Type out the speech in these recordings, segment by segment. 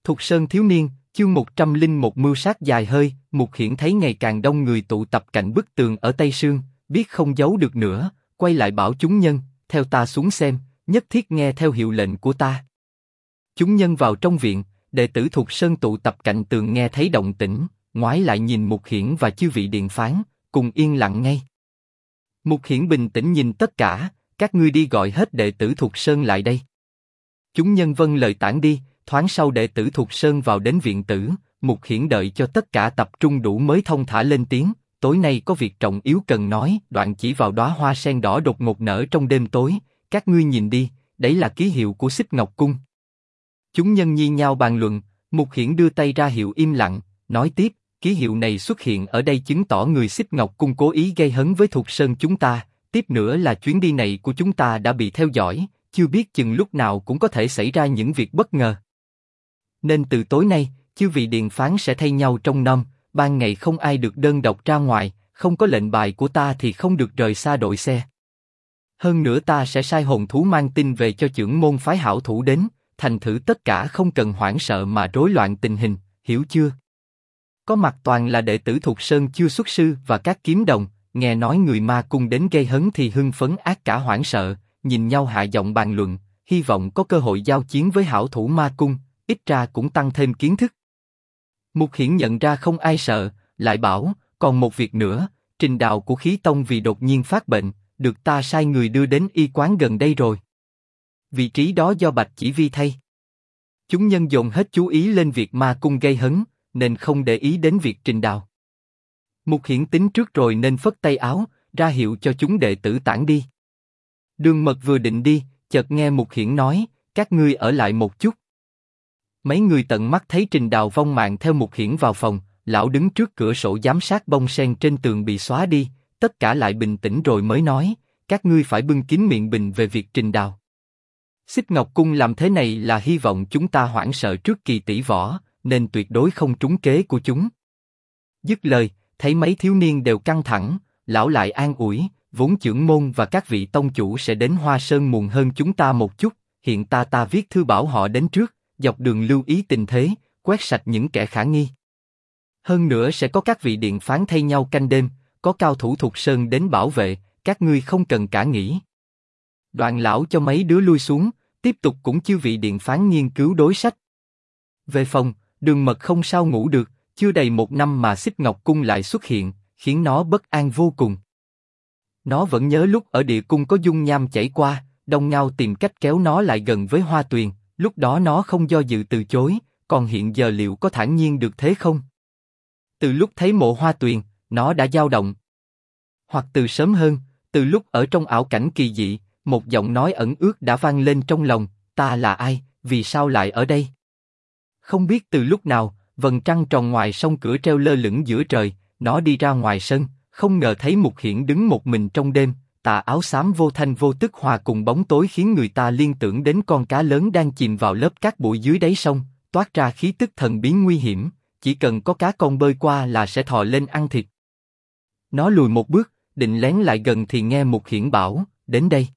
Thục Sơn thiếu niên, chương 101 mưu sát dài hơi. Mục Hiển thấy ngày càng đông người tụ tập cạnh bức tường ở Tây Sương, biết không giấu được nữa, quay lại bảo chúng nhân, theo ta xuống xem, nhất thiết nghe theo hiệu lệnh của ta. Chúng nhân vào trong viện, đệ tử Thục Sơn tụ tập cạnh tường nghe thấy động tĩnh, ngoái lại nhìn Mục Hiển và chư vị điện phán, cùng yên lặng ngay. Mục Hiển bình tĩnh nhìn tất cả, các ngươi đi gọi hết đệ tử Thục Sơn lại đây. Chúng nhân vâng lời tản đi, thoáng sau đệ tử Thục Sơn vào đến viện tử, Mục Hiển đợi cho tất cả tập trung đủ mới thông thả lên tiếng. Tối nay có việc trọng yếu cần nói. Đoạn chỉ vào đóa hoa sen đỏ đột ngột nở trong đêm tối, các ngươi nhìn đi, đấy là ký hiệu của Xích Ngọc Cung. Chúng nhân nhi nhao bàn luận, Mục Hiển đưa tay ra hiệu im lặng, nói tiếp, ký hiệu này xuất hiện ở đây chứng tỏ người Xích Ngọc Cung cố ý gây hấn với Thục Sơn chúng ta. Tiếp nữa là chuyến đi này của chúng ta đã bị theo dõi, chưa biết chừng lúc nào cũng có thể xảy ra những việc bất ngờ. Nên từ tối nay, chư vị điện phán sẽ thay nhau trông nom, ban ngày không ai được đơn độc ra ngoài, không có lệnh bài của ta thì không được rời xa đội xe. Hơn nữa ta sẽ sai hồn thú mang tin về cho chưởng môn phái hảo thủ đến, thành thử tất cả không cần hoảng sợ mà rối loạn tình hình, hiểu chưa? Có mặt toàn là đệ tử Thục Sơn chưa xuất sư và các kiếm đồng, nghe nói người ma cung đến gây hấn thì hưng phấn ác cả hoảng sợ, nhìn nhau hạ giọng bàn luận, hy vọng có cơ hội giao chiến với hảo thủ ma cung, ít ra cũng tăng thêm kiến thức. Mục Hiển nhận ra không ai sợ, lại bảo, còn một việc nữa, Trình Đào của Khí Tông vì đột nhiên phát bệnh, được ta sai người đưa đến y quán gần đây rồi. Vị trí đó do Bạch Chỉ Vi thay. Chúng nhân dồn hết chú ý lên việc ma cung gây hấn, nên không để ý đến việc Trình Đào. Mục Hiển tính trước rồi nên phất tay áo, ra hiệu cho chúng đệ tử tản đi. Đường Mật vừa định đi, chợt nghe Mục Hiển nói, các ngươi ở lại một chút. Mấy người tận mắt thấy Trình Đào vong mạng theo Mục Hiển vào phòng, lão đứng trước cửa sổ giám sát bông sen trên tường bị xóa đi, tất cả lại bình tĩnh rồi mới nói, các ngươi phải bưng kín miệng bình về việc Trình Đào. Xích Ngọc Cung làm thế này là hy vọng chúng ta hoảng sợ trước kỳ tỷ võ, nên tuyệt đối không trúng kế của chúng. Dứt lời, thấy mấy thiếu niên đều căng thẳng, lão lại an ủi, vốn chưởng môn và các vị tông chủ sẽ đến Hoa Sơn muộn hơn chúng ta một chút, hiện ta viết thư bảo họ đến trước, dọc đường lưu ý tình thế, quét sạch những kẻ khả nghi. Hơn nữa sẽ có các vị điện phán thay nhau canh đêm, có cao thủ Thục Sơn đến bảo vệ, các ngươi không cần cả nghĩ. Đoạn lão cho mấy đứa lui xuống, tiếp tục cũng chư vị điện phán nghiên cứu đối sách. Về phòng, Đường Mật không sao ngủ được, chưa đầy một năm mà Xích Ngọc Cung lại xuất hiện, khiến nó bất an vô cùng. Nó vẫn nhớ lúc ở địa cung có dung nham chảy qua, Đông Ngao tìm cách kéo nó lại gần với Hoa Tuyền, lúc đó nó không do dự từ chối, còn hiện giờ liệu có thản nhiên được thế không? Từ lúc thấy mộ Hoa Tuyền, nó đã dao động. Hoặc từ sớm hơn, từ lúc ở trong ảo cảnh kỳ dị, một giọng nói ẩn ước đã vang lên trong lòng, ta là ai, vì sao lại ở đây? Không biết từ lúc nào, vầng trăng tròn ngoài sông cửa treo lơ lửng giữa trời, nó đi ra ngoài sân, không ngờ thấy Mục Hiển đứng một mình trong đêm, tà áo xám vô thanh vô tức hòa cùng bóng tối khiến người ta liên tưởng đến con cá lớn đang chìm vào lớp cát bụi dưới đáy sông, toát ra khí tức thần bí nguy hiểm, chỉ cần có cá con bơi qua là sẽ thò lên ăn thịt. Nó lùi một bước, định lén lại gần thì nghe Mục Hiển bảo, đến đây.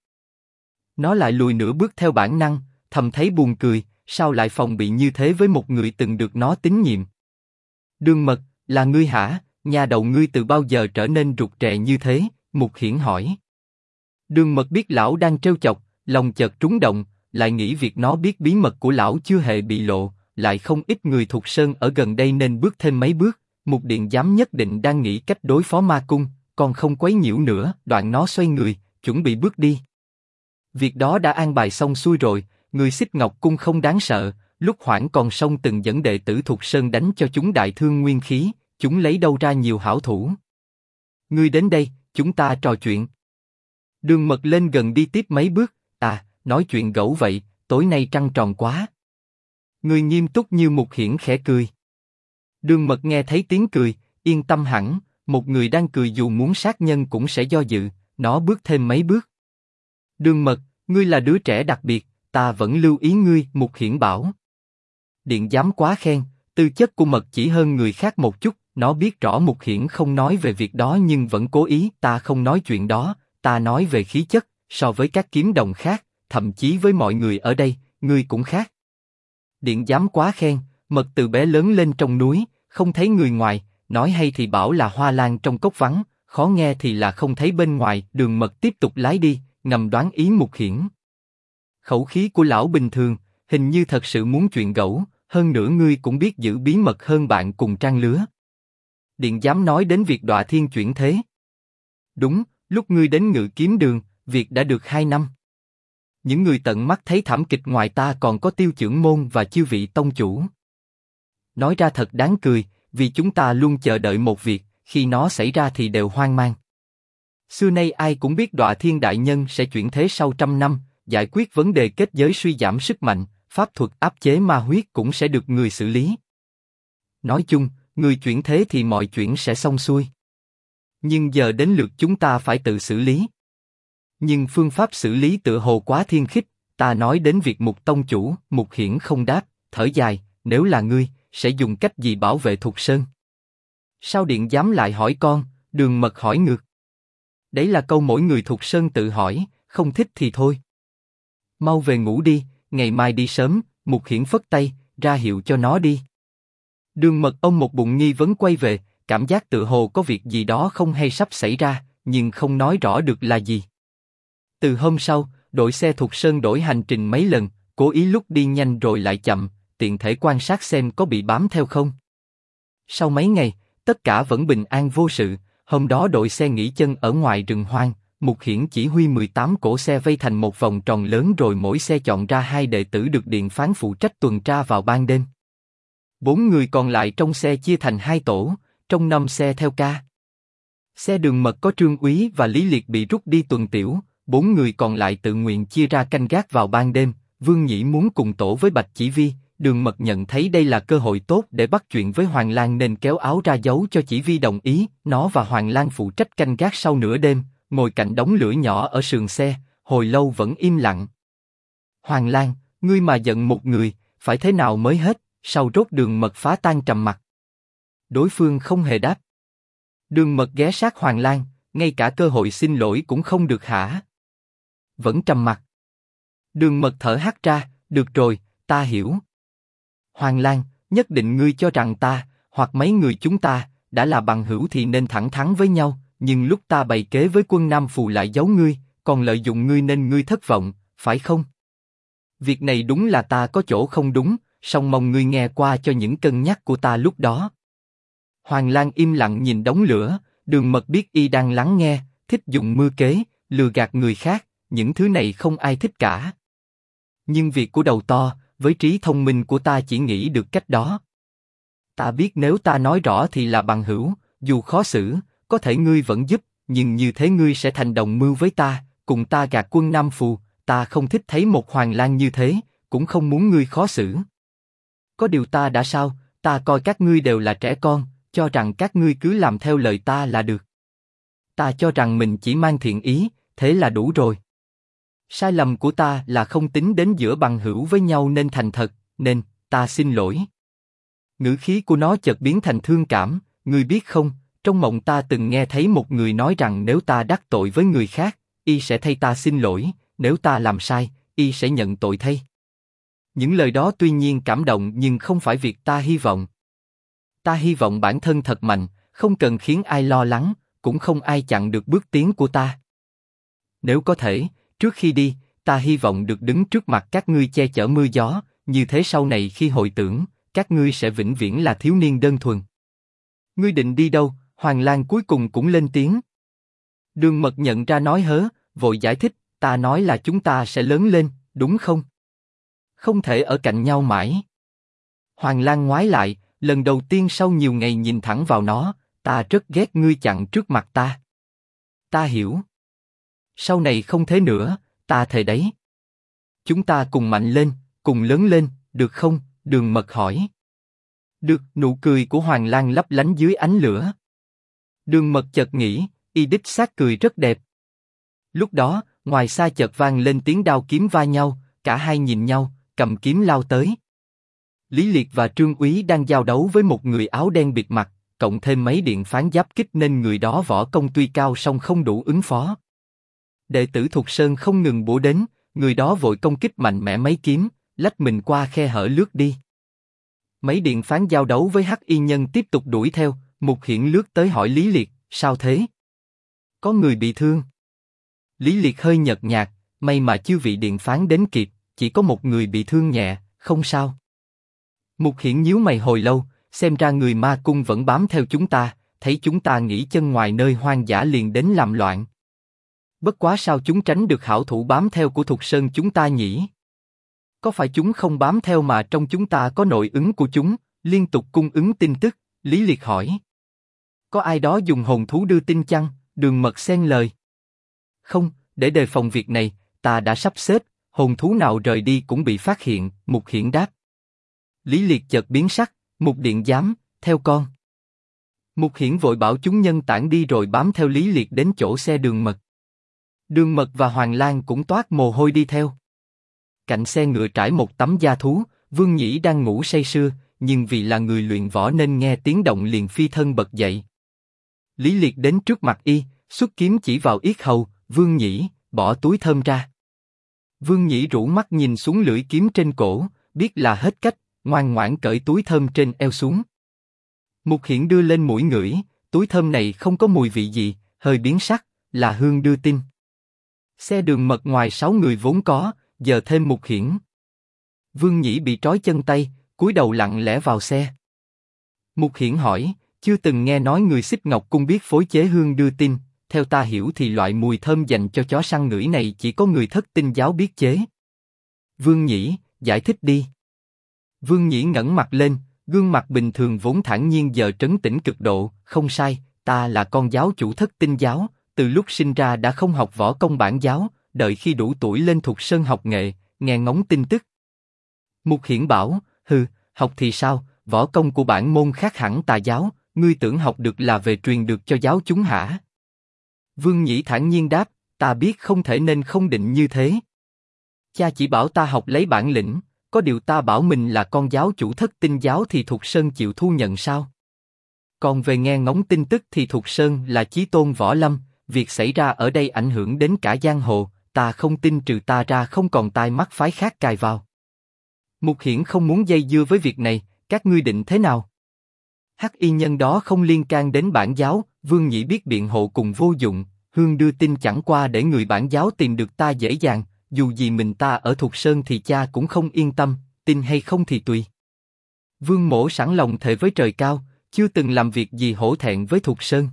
Nó lại lùi nửa bước theo bản năng, thầm thấy buồn cười, sao lại phòng bị như thế với một người từng được nó tín nhiệm. Đường Mật, là ngươi hả? Nhà đầu ngươi từ bao giờ trở nên rụt rè như thế? Mục Hiển hỏi. Đường Mật biết lão đang trêu chọc, lòng chợt trúng động, lại nghĩ việc nó biết bí mật của lão chưa hề bị lộ, lại không ít người Thục Sơn ở gần đây nên bước thêm mấy bước. Mục Điện Giám nhất định đang nghĩ cách đối phó ma cung, còn không quấy nhiễu nữa. Đoạn nó xoay người, chuẩn bị bước đi. Việc đó đã an bài xong xuôi rồi, người Xích Ngọc Cung không đáng sợ. Lúc Hoảng còn Sông từng dẫn đệ tử Thục Sơn đánh cho chúng đại thương nguyên khí, chúng lấy đâu ra nhiều hảo thủ. Ngươi đến đây, chúng ta trò chuyện. Đường Mật lên gần đi tiếp mấy bước, nói chuyện gẫu vậy, tối nay trăng tròn quá. Ngươi nghiêm túc như Mục Hiển khẽ cười. Đường Mật nghe thấy tiếng cười, yên tâm hẳn, một người đang cười dù muốn sát nhân cũng sẽ do dự, nó bước thêm mấy bước. Đường Mật, ngươi là đứa trẻ đặc biệt, ta vẫn lưu ý ngươi, Mục Hiển bảo. Điện Giám quá khen, tư chất của Mật chỉ hơn người khác một chút, nó biết rõ Mục Hiển không nói về việc đó nhưng vẫn cố ý, ta không nói chuyện đó, ta nói về khí chất, so với các kiếm đồng khác, thậm chí với mọi người ở đây, ngươi cũng khác. Điện Giám quá khen, Mật từ bé lớn lên trong núi, không thấy người ngoài, nói hay thì bảo là hoa lan trong cốc vắng, khó nghe thì là không thấy bên ngoài. Đường Mật tiếp tục lái đi, ngầm đoán ý Mục Hiển. Khẩu khí của lão bình thường, hình như thật sự muốn chuyện gẫu, hơn nữa ngươi cũng biết giữ bí mật hơn bạn cùng trang lứa. Điện giám nói đến việc Đọa Thiên chuyển thế. Đúng, lúc ngươi đến Ngự Kiếm Đường, việc đã được 2 năm. Những người tận mắt thấy thảm kịch ngoài ta còn có Tiêu Chưởng Môn và chư vị tông chủ. Nói ra thật đáng cười, vì chúng ta luôn chờ đợi một việc, khi nó xảy ra thì đều hoang mang. Xưa nay ai cũng biết Đọa Thiên đại nhân sẽ chuyển thế sau 100 năm, giải quyết vấn đề kết giới suy giảm sức mạnh, pháp thuật áp chế ma huyết cũng sẽ được người xử lý. Nói chung, người chuyển thế thì mọi chuyện sẽ xong xuôi. Nhưng giờ đến lượt chúng ta phải tự xử lý. Nhưng phương pháp xử lý tựa hồ quá thiên khích, ta nói đến việc Mục tông chủ. Mục Hiển không đáp, thở dài, nếu là ngươi, sẽ dùng cách gì bảo vệ Thục Sơn? Sao điện giám lại hỏi con? Đường Mật hỏi ngược. Đấy là câu mỗi người Thục Sơn tự hỏi, không thích thì thôi. Mau về ngủ đi, ngày mai đi sớm. Mục Hiển phất tay, ra hiệu cho nó đi. Đường Mật ông một bụng nghi vấn quay về, cảm giác tựa hồ có việc gì đó không hay sắp xảy ra, nhưng không nói rõ được là gì. Từ hôm sau, đội xe Thục Sơn đổi hành trình mấy lần, cố ý lúc đi nhanh rồi lại chậm, tiện thể quan sát xem có bị bám theo không. Sau mấy ngày, tất cả vẫn bình an vô sự. Hôm đó đội xe nghỉ chân ở ngoài rừng hoang, Mục Hiển chỉ huy 18 cỗ xe vây thành một vòng tròn lớn rồi mỗi xe chọn ra 2 đệ tử được điện phán phụ trách tuần tra vào ban đêm. 4 người còn lại trong xe chia thành 2 tổ, trong 5 xe theo ca. Xe Đường Mật có Trương Úy và Lý Liệt bị rút đi tuần tiểu, 4 người còn lại tự nguyện chia ra canh gác vào ban đêm. Vương Nhĩ muốn cùng tổ với Bạch Chỉ Vi, Đường Mật nhận thấy đây là cơ hội tốt để bắt chuyện với Hoàng Lang nên kéo áo ra giấu cho Chỉ Vi đồng ý. Nó và Hoàng Lang phụ trách canh gác sau nửa đêm, ngồi cạnh đống lửa nhỏ ở sườn xe, hồi lâu vẫn im lặng. Hoàng Lang, ngươi mà giận một người, phải thế nào mới hết? Sau rốt Đường Mật phá tan trầm mặc. Đối phương không hề đáp. Đường Mật ghé sát Hoàng Lang, ngay cả cơ hội xin lỗi cũng không được hả? Vẫn trầm mặc. Đường Mật thở hắt ra, được rồi, ta hiểu. Hoàng Lang, nhất định ngươi cho rằng ta, hoặc mấy người chúng ta, đã là bằng hữu thì nên thẳng thắn với nhau, nhưng lúc ta bày kế với quân Nam Phù lại giấu ngươi, còn lợi dụng ngươi nên ngươi thất vọng, phải không? Việc này đúng là ta có chỗ không đúng, song mong ngươi nghe qua cho những cân nhắc của ta lúc đó. Hoàng Lang im lặng nhìn đống lửa, Đường Mật biết y đang lắng nghe, thích dùng mưu kế, lừa gạt người khác, những thứ này không ai thích cả. Nhưng việc của đầu to, với trí thông minh của ta chỉ nghĩ được cách đó. Ta biết nếu ta nói rõ thì là bằng hữu, dù khó xử, có thể ngươi vẫn giúp, nhưng như thế ngươi sẽ thành đồng mưu với ta, cùng ta gạt quân Nam Phù. Ta không thích thấy một Hoàng Lang như thế, cũng không muốn ngươi khó xử. Có điều ta đã sao? Ta coi các ngươi đều là trẻ con, cho rằng các ngươi cứ làm theo lời ta là được. Ta cho rằng mình chỉ mang thiện ý, thế là đủ rồi. Sai lầm của ta là không tính đến giữa bằng hữu với nhau nên thành thật, nên ta xin lỗi. Ngữ khí của nó chợt biến thành thương cảm. Ngươi biết không, trong mộng ta từng nghe thấy một người nói rằng nếu ta đắc tội với người khác, y sẽ thay ta xin lỗi, nếu ta làm sai, y sẽ nhận tội thay. Những lời đó tuy nhiên cảm động nhưng không phải việc ta hy vọng. Ta hy vọng bản thân thật mạnh, không cần khiến ai lo lắng, cũng không ai chặn được bước tiến của ta. Nếu có thể, trước khi đi, ta hy vọng được đứng trước mặt các ngươi che chở mưa gió, như thế sau này khi hồi tưởng, các ngươi sẽ vĩnh viễn là thiếu niên đơn thuần. Ngươi định đi đâu? Hoàng Lang cuối cùng cũng lên tiếng. Đường Mật nhận ra nói hớ, vội giải thích, ta nói là chúng ta sẽ lớn lên, đúng không? Không thể ở cạnh nhau mãi. Hoàng Lang ngoái lại, lần đầu tiên sau nhiều ngày nhìn thẳng vào nó, ta rất ghét ngươi chặn trước mặt ta. Ta hiểu. Sau này không thế nữa, ta thề đấy. Chúng ta cùng mạnh lên, cùng lớn lên, được không? Đường Mật hỏi. Được, nụ cười của Hoàng Lang lấp lánh dưới ánh lửa. Đường Mật chợt nghĩ, y đích xác cười rất đẹp. Lúc đó, ngoài xa chợt vang lên tiếng đao kiếm va nhau, cả hai nhìn nhau, cầm kiếm lao tới. Lý Liệt và Trương Úy đang giao đấu với một người áo đen bịt mặt, cộng thêm mấy điện phán giáp kích nên người đó võ công tuy cao song không đủ ứng phó. Đệ tử Thục Sơn không ngừng bổ đến, người đó vội công kích mạnh mẽ mấy kiếm, lách mình qua khe hở lướt đi. Mấy điện phán giao đấu với Hắc Y Nhân tiếp tục đuổi theo, Mục Hiển lướt tới hỏi Lý Liệt, sao thế? Có người bị thương. Lý Liệt hơi nhợt nhạt, may mà chư vị điện phán đến kịp, chỉ có một người bị thương nhẹ, không sao. Mục Hiển nhíu mày hồi lâu, xem ra người ma cung vẫn bám theo chúng ta, thấy chúng ta nghỉ chân ngoài nơi hoang dã liền đến làm loạn. Bất quá sao chúng tránh được hảo thủ bám theo của Thục Sơn chúng ta nhỉ? Có phải chúng không bám theo mà trong chúng ta có nội ứng của chúng, liên tục cung ứng tin tức? Lý Liệt hỏi. Có ai đó dùng hồn thú đưa tin chăng? Đường Mật xen lời. Không, để đề phòng việc này, ta đã sắp xếp, hồn thú nào rời đi cũng bị phát hiện, Mục Hiển đáp. Lý Liệt chợt biến sắc, Mục Điện Giám, theo con. Mục Hiển vội bảo chúng nhân tản đi rồi bám theo Lý Liệt đến chỗ xe Đường Mật. Đường Mật và Hoàng Lang cũng toát mồ hôi đi theo. Cạnh xe ngựa trải một tấm da thú, Vương Nhĩ đang ngủ say sưa, nhưng vì là người luyện võ nên nghe tiếng động liền phi thân bật dậy. Lý Liệt đến trước mặt y, xuất kiếm chỉ vào yết hầu, Vương Nhĩ, bỏ túi thơm ra. Vương Nhĩ rũ mắt nhìn xuống lưỡi kiếm trên cổ, biết là hết cách, ngoan ngoãn cởi túi thơm trên eo xuống. Mục Hiển đưa lên mũi ngửi, túi thơm này không có mùi vị gì, hơi biến sắc, là hương đưa tin. Xe Đường Mật ngoài 6 người vốn có, giờ thêm Mục Hiển. Vương Nhĩ bị trói chân tay, cúi đầu lặng lẽ vào xe. Mục Hiển hỏi, chưa từng nghe nói người Xích Ngọc Cung biết phối chế hương đưa tin, theo ta hiểu thì loại mùi thơm dành cho chó săn ngửi này chỉ có người Thất Tinh giáo biết chế. Vương Nhĩ, giải thích đi. Vương Nhĩ ngẩng mặt lên, gương mặt bình thường vốn thản nhiên giờ trấn tĩnh cực độ, không sai, ta là con giáo chủ Thất Tinh giáo, từ lúc sinh ra đã không học võ công bản giáo, đợi khi đủ tuổi lên Thục Sơn học nghệ, nghe ngóng tin tức. Mục Hiển bảo, hừ, học thì sao, võ công của bản môn khác hẳn tà giáo, ngươi tưởng học được là về truyền được cho giáo chúng hả? Vương Nhĩ thản nhiên đáp, ta biết không thể nên không định như thế. Cha chỉ bảo ta học lấy bản lĩnh, có điều ta bảo mình là con giáo chủ Thất Tinh giáo thì Thục Sơn chịu thu nhận sao? Còn về nghe ngóng tin tức thì Thục Sơn là chí tôn võ lâm, việc xảy ra ở đây ảnh hưởng đến cả giang hồ, ta không tin trừ ta ra không còn tai mắt phái khác cài vào. Mục Hiển không muốn dây dưa với việc này, các ngươi định thế nào? Hắc Y Nhân đó không liên can đến bản giáo, Vương Nhĩ biết biện hộ cùng vô dụng, hương đưa tin chẳng qua để người bản giáo tìm được ta dễ dàng, dù gì mình ta ở Thục Sơn thì cha cũng không yên tâm, tin hay không thì tùy. Vương Mỗ sẵn lòng thề với trời cao, chưa từng làm việc gì hổ thẹn với Thục Sơn.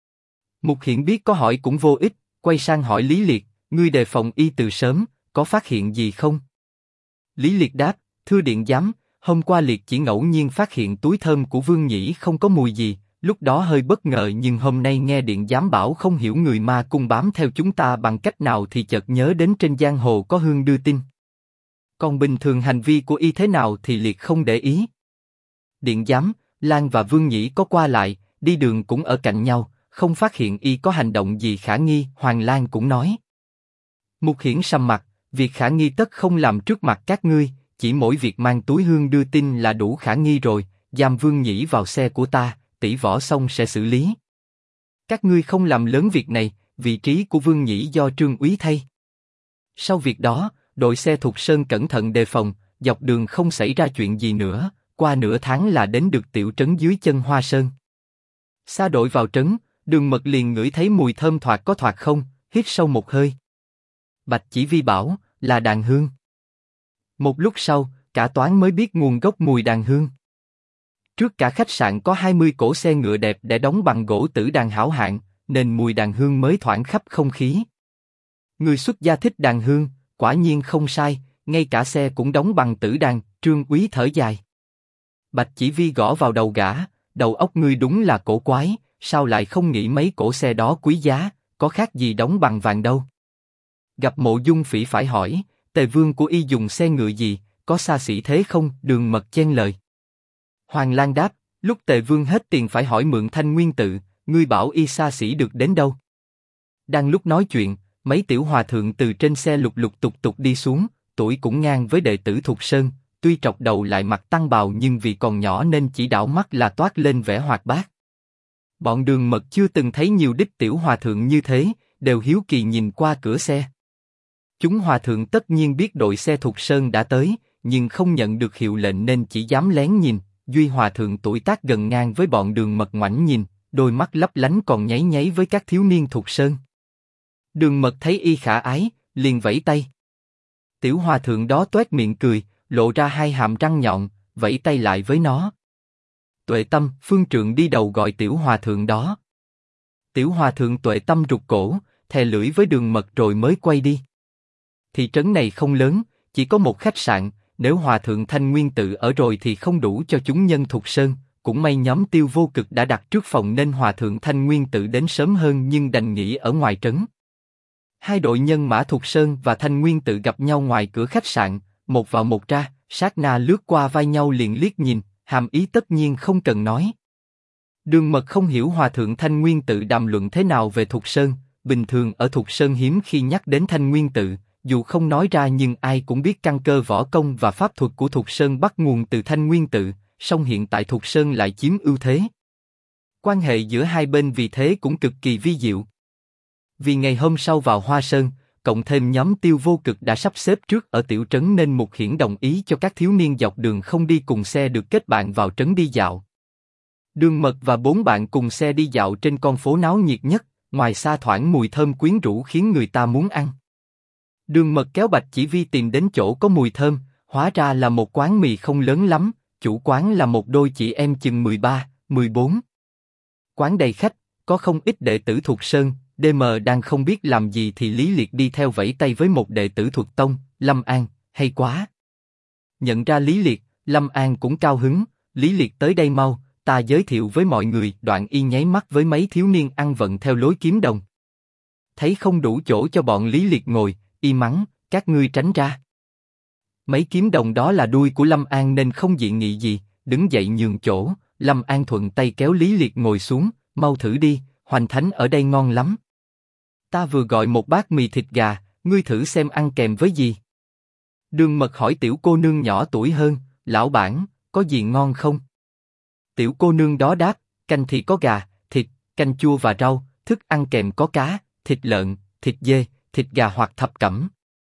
Mục Hiển biết có hỏi cũng vô ích, quay sang hỏi Lý Liệt, ngươi đề phòng y từ sớm, có phát hiện gì không? Lý Liệt đáp, thưa điện giám, hôm qua Liệt chỉ ngẫu nhiên phát hiện túi thơm của Vương Nhĩ không có mùi gì, lúc đó hơi bất ngờ nhưng hôm nay nghe điện giám bảo không hiểu người ma cung bám theo chúng ta bằng cách nào thì chợt nhớ đến trên giang hồ có hương đưa tin. Còn bình thường hành vi của y thế nào thì Liệt không để ý. Điện giám, Lan và Vương Nhĩ có qua lại, đi đường cũng ở cạnh nhau, không phát hiện y có hành động gì khả nghi, Hoàng Lan cũng nói. Mục Hiển sầm mặt, việc khả nghi tất không làm trước mặt các ngươi, chỉ mỗi việc mang túi hương đưa tin là đủ khả nghi rồi, giam Vương Nhĩ vào xe của ta, tỷ võ xong sẽ xử lý. Các ngươi không làm lớn việc này, vị trí của Vương Nhĩ do Trương úy thay. Sau việc đó, đội xe Thục Sơn cẩn thận đề phòng, dọc đường không xảy ra chuyện gì nữa, qua nửa tháng là đến được tiểu trấn dưới chân Hoa Sơn. Xa đội vào trấn, Đường Mật liền ngửi thấy mùi thơm thoạt có thoạt không, hít sâu một hơi. Bạch Chỉ Vi bảo, là đàn hương. Một lúc sau, cả toán mới biết nguồn gốc mùi đàn hương. Trước cả khách sạn có 20 cỗ xe ngựa đẹp để đóng bằng gỗ tử đàn hảo hạng, nên mùi đàn hương mới thoảng khắp không khí. Người xuất gia thích đàn hương, quả nhiên không sai, ngay cả xe cũng đóng bằng tử đàn, Trương úy thở dài. Bạch Chỉ Vi gõ vào đầu gã, đầu óc ngươi đúng là cổ quái, sao lại không nghĩ mấy cỗ xe đó quý giá, có khác gì đóng bằng vàng đâu. Gặp Mộ Dung Phỉ phải hỏi, Tề Vương của y dùng xe ngựa gì, có xa xỉ thế không? Đường Mật chen lời. Hoàng Lan đáp, lúc Tề Vương hết tiền phải hỏi mượn Thanh Nguyên tự, ngươi bảo y xa xỉ được đến đâu? Đang lúc nói chuyện, mấy tiểu hòa thượng từ trên xe lục lục tục tục đi xuống, tuổi cũng ngang với đệ tử Thục Sơn, tuy trọc đầu lại mặc tăng bào nhưng vì còn nhỏ nên chỉ đảo mắt là toát lên vẻ hoạt bát. Bọn Đường Mật chưa từng thấy nhiều đích tiểu hòa thượng như thế, đều hiếu kỳ nhìn qua cửa xe. Chúng hòa thượng tất nhiên biết đội xe Thục Sơn đã tới, nhưng không nhận được hiệu lệnh nên chỉ dám lén nhìn, Duy Hòa thượng tuổi tác gần ngang với bọn Đường Mật ngoảnh nhìn, đôi mắt lấp lánh còn nháy nháy với các thiếu niên thuộc sơn. Đường Mật thấy y khả ái, liền vẫy tay. Tiểu Hòa thượng đó toét miệng cười, lộ ra hai hàm răng nhọn, vẫy tay lại với nó. Tuệ Tâm, phương trượng đi đầu gọi Tiểu Hòa thượng đó. Tiểu Hòa thượng Tuệ Tâm rụt cổ, thè lưỡi với Đường Mật rồi mới quay đi. Thị trấn này không lớn, chỉ có một khách sạn, nếu Hòa thượng Thanh Nguyên tự ở rồi thì không đủ cho chúng nhân thuộc sơn. Cũng may nhóm Tiêu Vô Cực đã đặt trước phòng nên Hòa thượng Thanh Nguyên tự đến sớm hơn nhưng đành nghỉ ở ngoài trấn. Hai đội nhân mã thuộc sơn và Thanh Nguyên tự gặp nhau ngoài cửa khách sạn, một vào một ra, sát na lướt qua vai nhau liền liếc nhìn, hàm ý tất nhiên không cần nói. Đường Mật không hiểu Hòa thượng Thanh Nguyên tự đàm luận thế nào về Thục Sơn, bình thường ở Thục Sơn hiếm khi nhắc đến Thanh Nguyên tự, dù không nói ra nhưng ai cũng biết căn cơ võ công và pháp thuật của Thục Sơn bắt nguồn từ Thanh Nguyên tự, song hiện tại Thục Sơn lại chiếm ưu thế. Quan hệ giữa hai bên vì thế cũng cực kỳ vi diệu. Vì ngày hôm sau vào Hoa Sơn, cộng thêm nhóm Tiêu Vô Cực đã sắp xếp trước ở tiểu trấn nên Mục Hiển đồng ý cho các thiếu niên dọc đường không đi cùng xe được kết bạn vào trấn đi dạo. Đường Mật và 4 bạn cùng xe đi dạo trên con phố náo nhiệt nhất, ngoài xa thoảng mùi thơm quyến rũ khiến người ta muốn ăn. Đường Mật kéo Bạch Chỉ Vi tìm đến chỗ có mùi thơm, hóa ra là một quán mì không lớn lắm, chủ quán là một đôi chị em chừng 13, 14. Quán đầy khách, có không ít đệ tử thuộc sơn. DM đang không biết làm gì thì Lý Liệt đi theo vẫy tay với một đệ tử thuộc tông, Lâm An, hay quá. Nhận ra Lý Liệt, Lâm An cũng cao hứng, Lý Liệt tới đây mau, ta giới thiệu với mọi người. Đoạn y nháy mắt với mấy thiếu niên ăn vận theo lối kiếm đồng. Thấy không đủ chỗ cho bọn Lý Liệt ngồi, y mắng, các ngươi tránh ra. Mấy kiếm đồng đó là đuôi của Lâm An nên không dị nghị gì, đứng dậy nhường chỗ. Lâm An thuận tay kéo Lý Liệt ngồi xuống, mau thử đi, Hoành Thánh ở đây ngon lắm. Ta vừa gọi một bát mì thịt gà, ngươi thử xem ăn kèm với gì. Đường Mật hỏi tiểu cô nương nhỏ tuổi hơn, lão bản, có gì ngon không? Tiểu cô nương đó đáp, canh thì có gà, thịt, canh chua và rau, thức ăn kèm có cá, thịt lợn, thịt dê, thịt gà hoặc thập cẩm.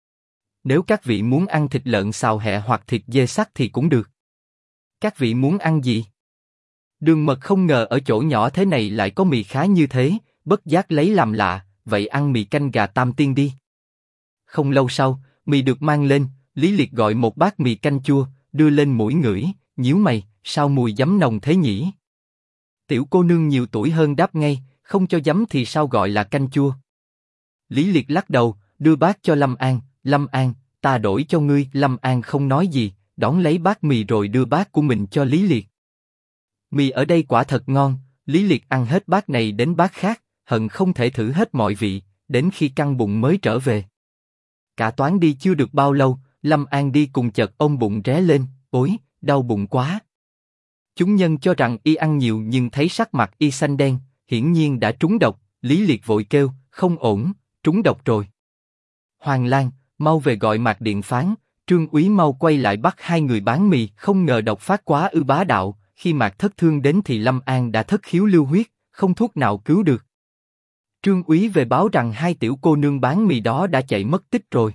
Nếu các vị muốn ăn thịt lợn xào hẹ hoặc thịt dê sắc thì cũng được. Các vị muốn ăn gì? Đường Mật không ngờ ở chỗ nhỏ thế này lại có mì khá như thế, bất giác lấy làm lạ, vậy ăn mì canh gà Tam Tiên đi. Không lâu sau, mì được mang lên, Lý Liệt gọi một bát mì canh chua, đưa lên mũi ngửi, nhíu mày, sao mùi giấm nồng thế nhỉ? Tiểu cô nương nhiều tuổi hơn đáp ngay, không cho giấm thì sao gọi là canh chua? Lý Liệt lắc đầu, đưa bát cho Lâm An, Lâm An, ta đổi cho ngươi. Lâm An không nói gì, đón lấy bát mì rồi đưa bát của mình cho Lý Liệt. Mì ở đây quả thật ngon, Lý Liệt ăn hết bát này đến bát khác, hận không thể thử hết mọi vị, đến khi căng bụng mới trở về. Cả toán đi chưa được bao lâu, Lâm An đi cùng chợt ôm bụng ré lên, ối, đau bụng quá. Chúng nhân cho rằng y ăn nhiều nhưng thấy sắc mặt y xanh đen, hiển nhiên đã trúng độc. Lý Liệt vội kêu, không ổn, trúng độc rồi. Hoàng Lan, mau về gọi Mạc Điện Phán, Trương Úy mau quay lại bắt hai người bán mì. Không ngờ độc phát quá ư bá đạo, khi Mạc Thất Thương đến thì Lâm An đã thất khiếu lưu huyết, không thuốc nào cứu được. Trương Úy về báo rằng hai tiểu cô nương bán mì đó đã chạy mất tích rồi.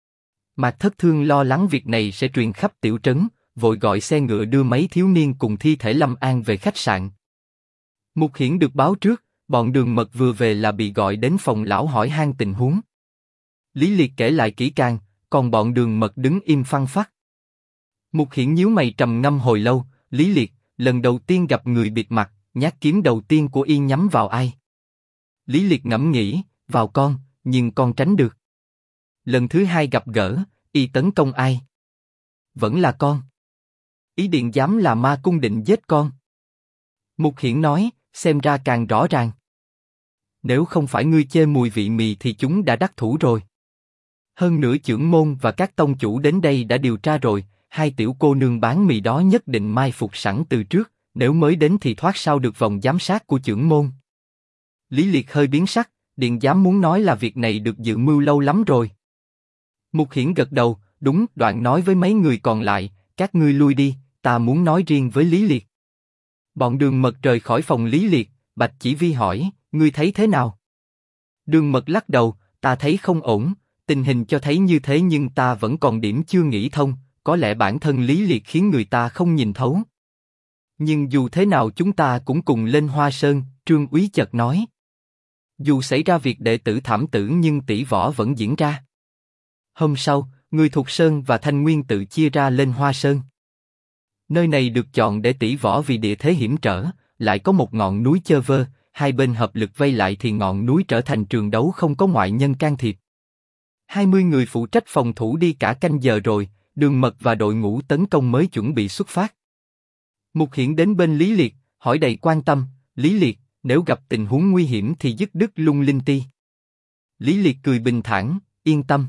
Mạc Thất Thương lo lắng việc này sẽ truyền khắp tiểu trấn, vội gọi xe ngựa đưa mấy thiếu niên cùng thi thể Lâm An về khách sạn. Mục Hiển được báo trước, bọn Đường Mật vừa về là bị gọi đến phòng lão hỏi han tình huống. Lý Liệt kể lại kỹ càng, còn bọn Đường Mật đứng im phăng phắc. Mục Hiển nhíu mày trầm ngâm hồi lâu, Lý Liệt, lần đầu tiên gặp người bịt mặt, nhát kiếm đầu tiên của y nhắm vào ai? Lý Liệt ngẫm nghĩ, vào con, nhưng con tránh được. Lần thứ hai gặp gỡ, y tấn công ai? Vẫn là con. Ý điện dám là Ma Cung định giết con. Mục Hiển nói, xem ra càng rõ ràng. Nếu không phải ngươi chê mùi vị mì thì chúng đã đắc thủ rồi. Hơn nữa chưởng môn và các tông chủ đến đây đã điều tra rồi, hai tiểu cô nương bán mì đó nhất định mai phục sẵn từ trước, nếu mới đến thì thoát sao được vòng giám sát của chưởng môn. Lý Liệt hơi biến sắc, điện giám muốn nói là việc này được dự mưu lâu lắm rồi. Mục Hiển gật đầu, đúng. Đoạn nói với mấy người còn lại, các ngươi lui đi, ta muốn nói riêng với Lý Liệt. Bọn Đường Mật rời khỏi phòng Lý Liệt, Bạch Chỉ Vi hỏi, ngươi thấy thế nào? Đường Mật lắc đầu, ta thấy không ổn, tình hình cho thấy như thế nhưng ta vẫn còn điểm chưa nghĩ thông, có lẽ bản thân Lý Liệt khiến người ta không nhìn thấu. Nhưng dù thế nào chúng ta cũng cùng lên Hoa Sơn, Trương Úy chợt nói. Dù xảy ra việc đệ tử thảm tử nhưng tỷ võ vẫn diễn ra. Hôm sau, người thuộc Sơn và Thanh Nguyên tự chia ra lên Hoa Sơn. Nơi này được chọn để tỷ võ vì địa thế hiểm trở, lại có một ngọn núi chơ vơ, hai bên hợp lực vây lại thì ngọn núi trở thành trường đấu không có ngoại nhân can thiệp. 20 người phụ trách phòng thủ đi cả canh giờ rồi, Đường Mật và đội ngũ tấn công mới chuẩn bị xuất phát. Mục Hiển đến bên Lý Liệt, hỏi đầy quan tâm, Lý Liệt, nếu gặp tình huống nguy hiểm thì dứt đứt lung linh ti. Lý Liệt cười bình thản, yên tâm.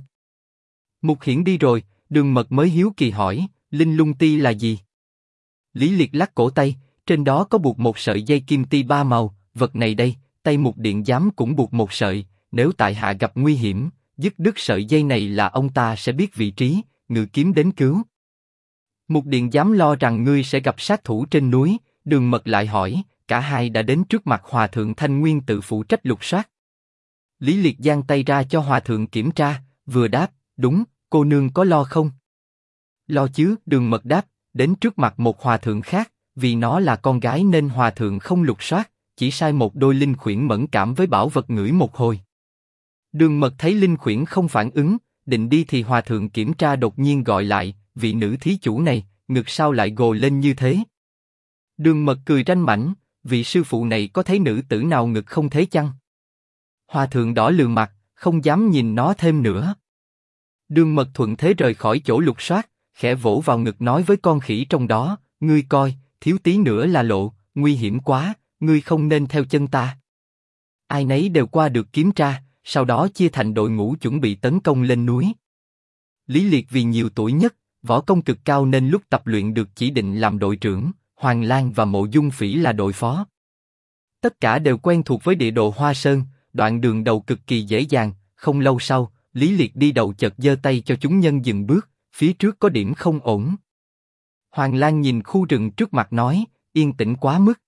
Mục Hiển đi rồi, Đường Mật mới hiếu kỳ hỏi, linh lung ti là gì? Lý Liệt lắc cổ tay, trên đó có buộc một sợi dây kim ti ba màu, vật này đây, tay Mục Điện Giám cũng buộc một sợi, nếu tại hạ gặp nguy hiểm, dứt đứt sợi dây này là ông ta sẽ biết vị trí, ngự kiếm đến cứu. Mục Điện Giám lo rằng ngươi sẽ gặp sát thủ trên núi, Đường Mật lại hỏi, cả hai đã đến trước mặt Hòa thượng Thanh Nguyên tự phụ trách lục soát. Lý Liệt giang tay ra cho Hòa thượng kiểm tra, vừa đáp, đúng, cô nương có lo không? Lo chứ, Đường Mật đáp, đến trước mặt một hòa thượng khác, vì nó là con gái nên Hòa thượng không lục soát, chỉ sai một đôi linh khuyển mẫn cảm với bảo vật ngửi một hồi. Đường Mật thấy linh khuyển không phản ứng, định đi thì Hòa thượng kiểm tra đột nhiên gọi lại, vị nữ thí chủ này, ngực sao lại gồ lên như thế? Đường Mật cười ranh mãnh, vị sư phụ này có thấy nữ tử nào ngực không thế chăng? Hòa thượng đỏ lừ mặt, không dám nhìn nó thêm nữa. Đường Mật thuận thế rời khỏi chỗ lục soát, khẽ vỗ vào ngực nói với con khỉ trong đó, ngươi coi, thiếu tí nữa là lộ, nguy hiểm quá, ngươi không nên theo chân ta. Ai nấy đều qua được kiểm tra, sau đó chia thành đội ngũ chuẩn bị tấn công lên núi. Lý Liệt vì nhiều tuổi nhất, võ công cực cao nên lúc tập luyện được chỉ định làm đội trưởng, Hoàng Lan và Mộ Dung Phỉ là đội phó. Tất cả đều quen thuộc với địa đồ Hoa Sơn, đoạn đường đầu cực kỳ dễ dàng, không lâu sau, Lý Liệt đi đầu chợt giơ tay cho chúng nhân dừng bước, phía trước có điểm không ổn. Hoàng Lan nhìn khu rừng trước mặt nói, yên tĩnh quá mức.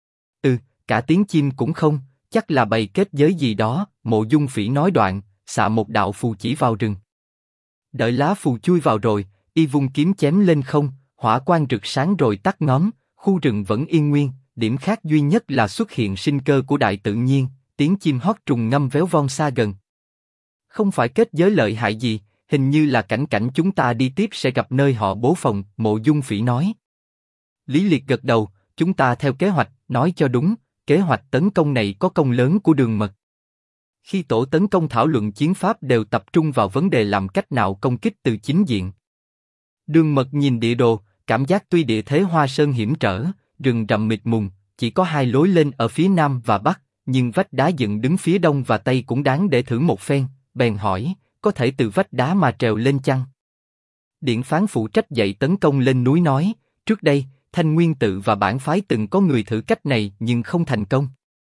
Cả tiếng chim cũng không, chắc là bày kết giới gì đó, Mộ Dung Phỉ nói đoạn, xạ một đạo phù chỉ vào rừng. Đợi lá phù chui vào rồi, y vung kiếm chém lên không, hỏa quang rực sáng rồi tắt ngóm, khu rừng vẫn yên nguyên, điểm khác duy nhất là xuất hiện sinh cơ của đại tự nhiên, tiếng chim hót trùng ngâm véo von xa gần. Không phải kết giới lợi hại gì, hình như là cảnh chúng ta đi tiếp sẽ gặp nơi họ bố phòng, Mộ Dung Phỉ nói. Lý Liệt gật đầu, chúng ta theo kế hoạch, nói cho đúng, kế hoạch tấn công này có công lớn của Đường Mật. Khi tổ tấn công thảo luận chiến pháp đều tập trung vào vấn đề làm cách nào công kích từ chính diện. Đường Mật nhìn địa đồ, cảm giác tuy địa thế Hoa Sơn hiểm trở, rừng rậm mịt mùng, chỉ có hai lối lên ở phía nam và bắc, nhưng vách đá dựng đứng phía đông và tây cũng đáng để thử một phen, bèn hỏi, có thể từ vách đá mà trèo lên chăng? Điện Phán phụ trách dạy tấn công lên núi nói, trước đây, Thanh Nguyên tự và bản phái từng có người thử cách này nhưng không thành công.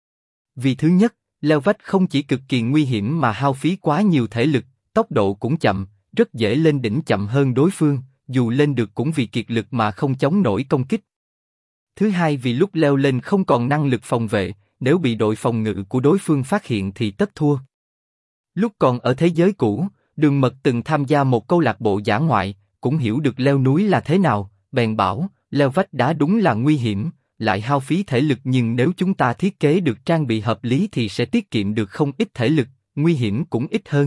Vì thứ nhất, leo vách không chỉ cực kỳ nguy hiểm mà hao phí quá nhiều thể lực, tốc độ cũng chậm, rất dễ lên đỉnh chậm hơn đối phương, dù lên được cũng vì kiệt lực mà không chống nổi công kích. Thứ hai vì lúc leo lên không còn năng lực phòng vệ, nếu bị đội phòng ngự của đối phương phát hiện thì tất thua. Lúc còn ở thế giới cũ, Đường Mật từng tham gia một câu lạc bộ dã ngoại, cũng hiểu được leo núi là thế nào, bèn bảo, leo vách đá đúng là nguy hiểm, lại hao phí thể lực nhưng nếu chúng ta thiết kế được trang bị hợp lý thì sẽ tiết kiệm được không ít thể lực, nguy hiểm cũng ít hơn.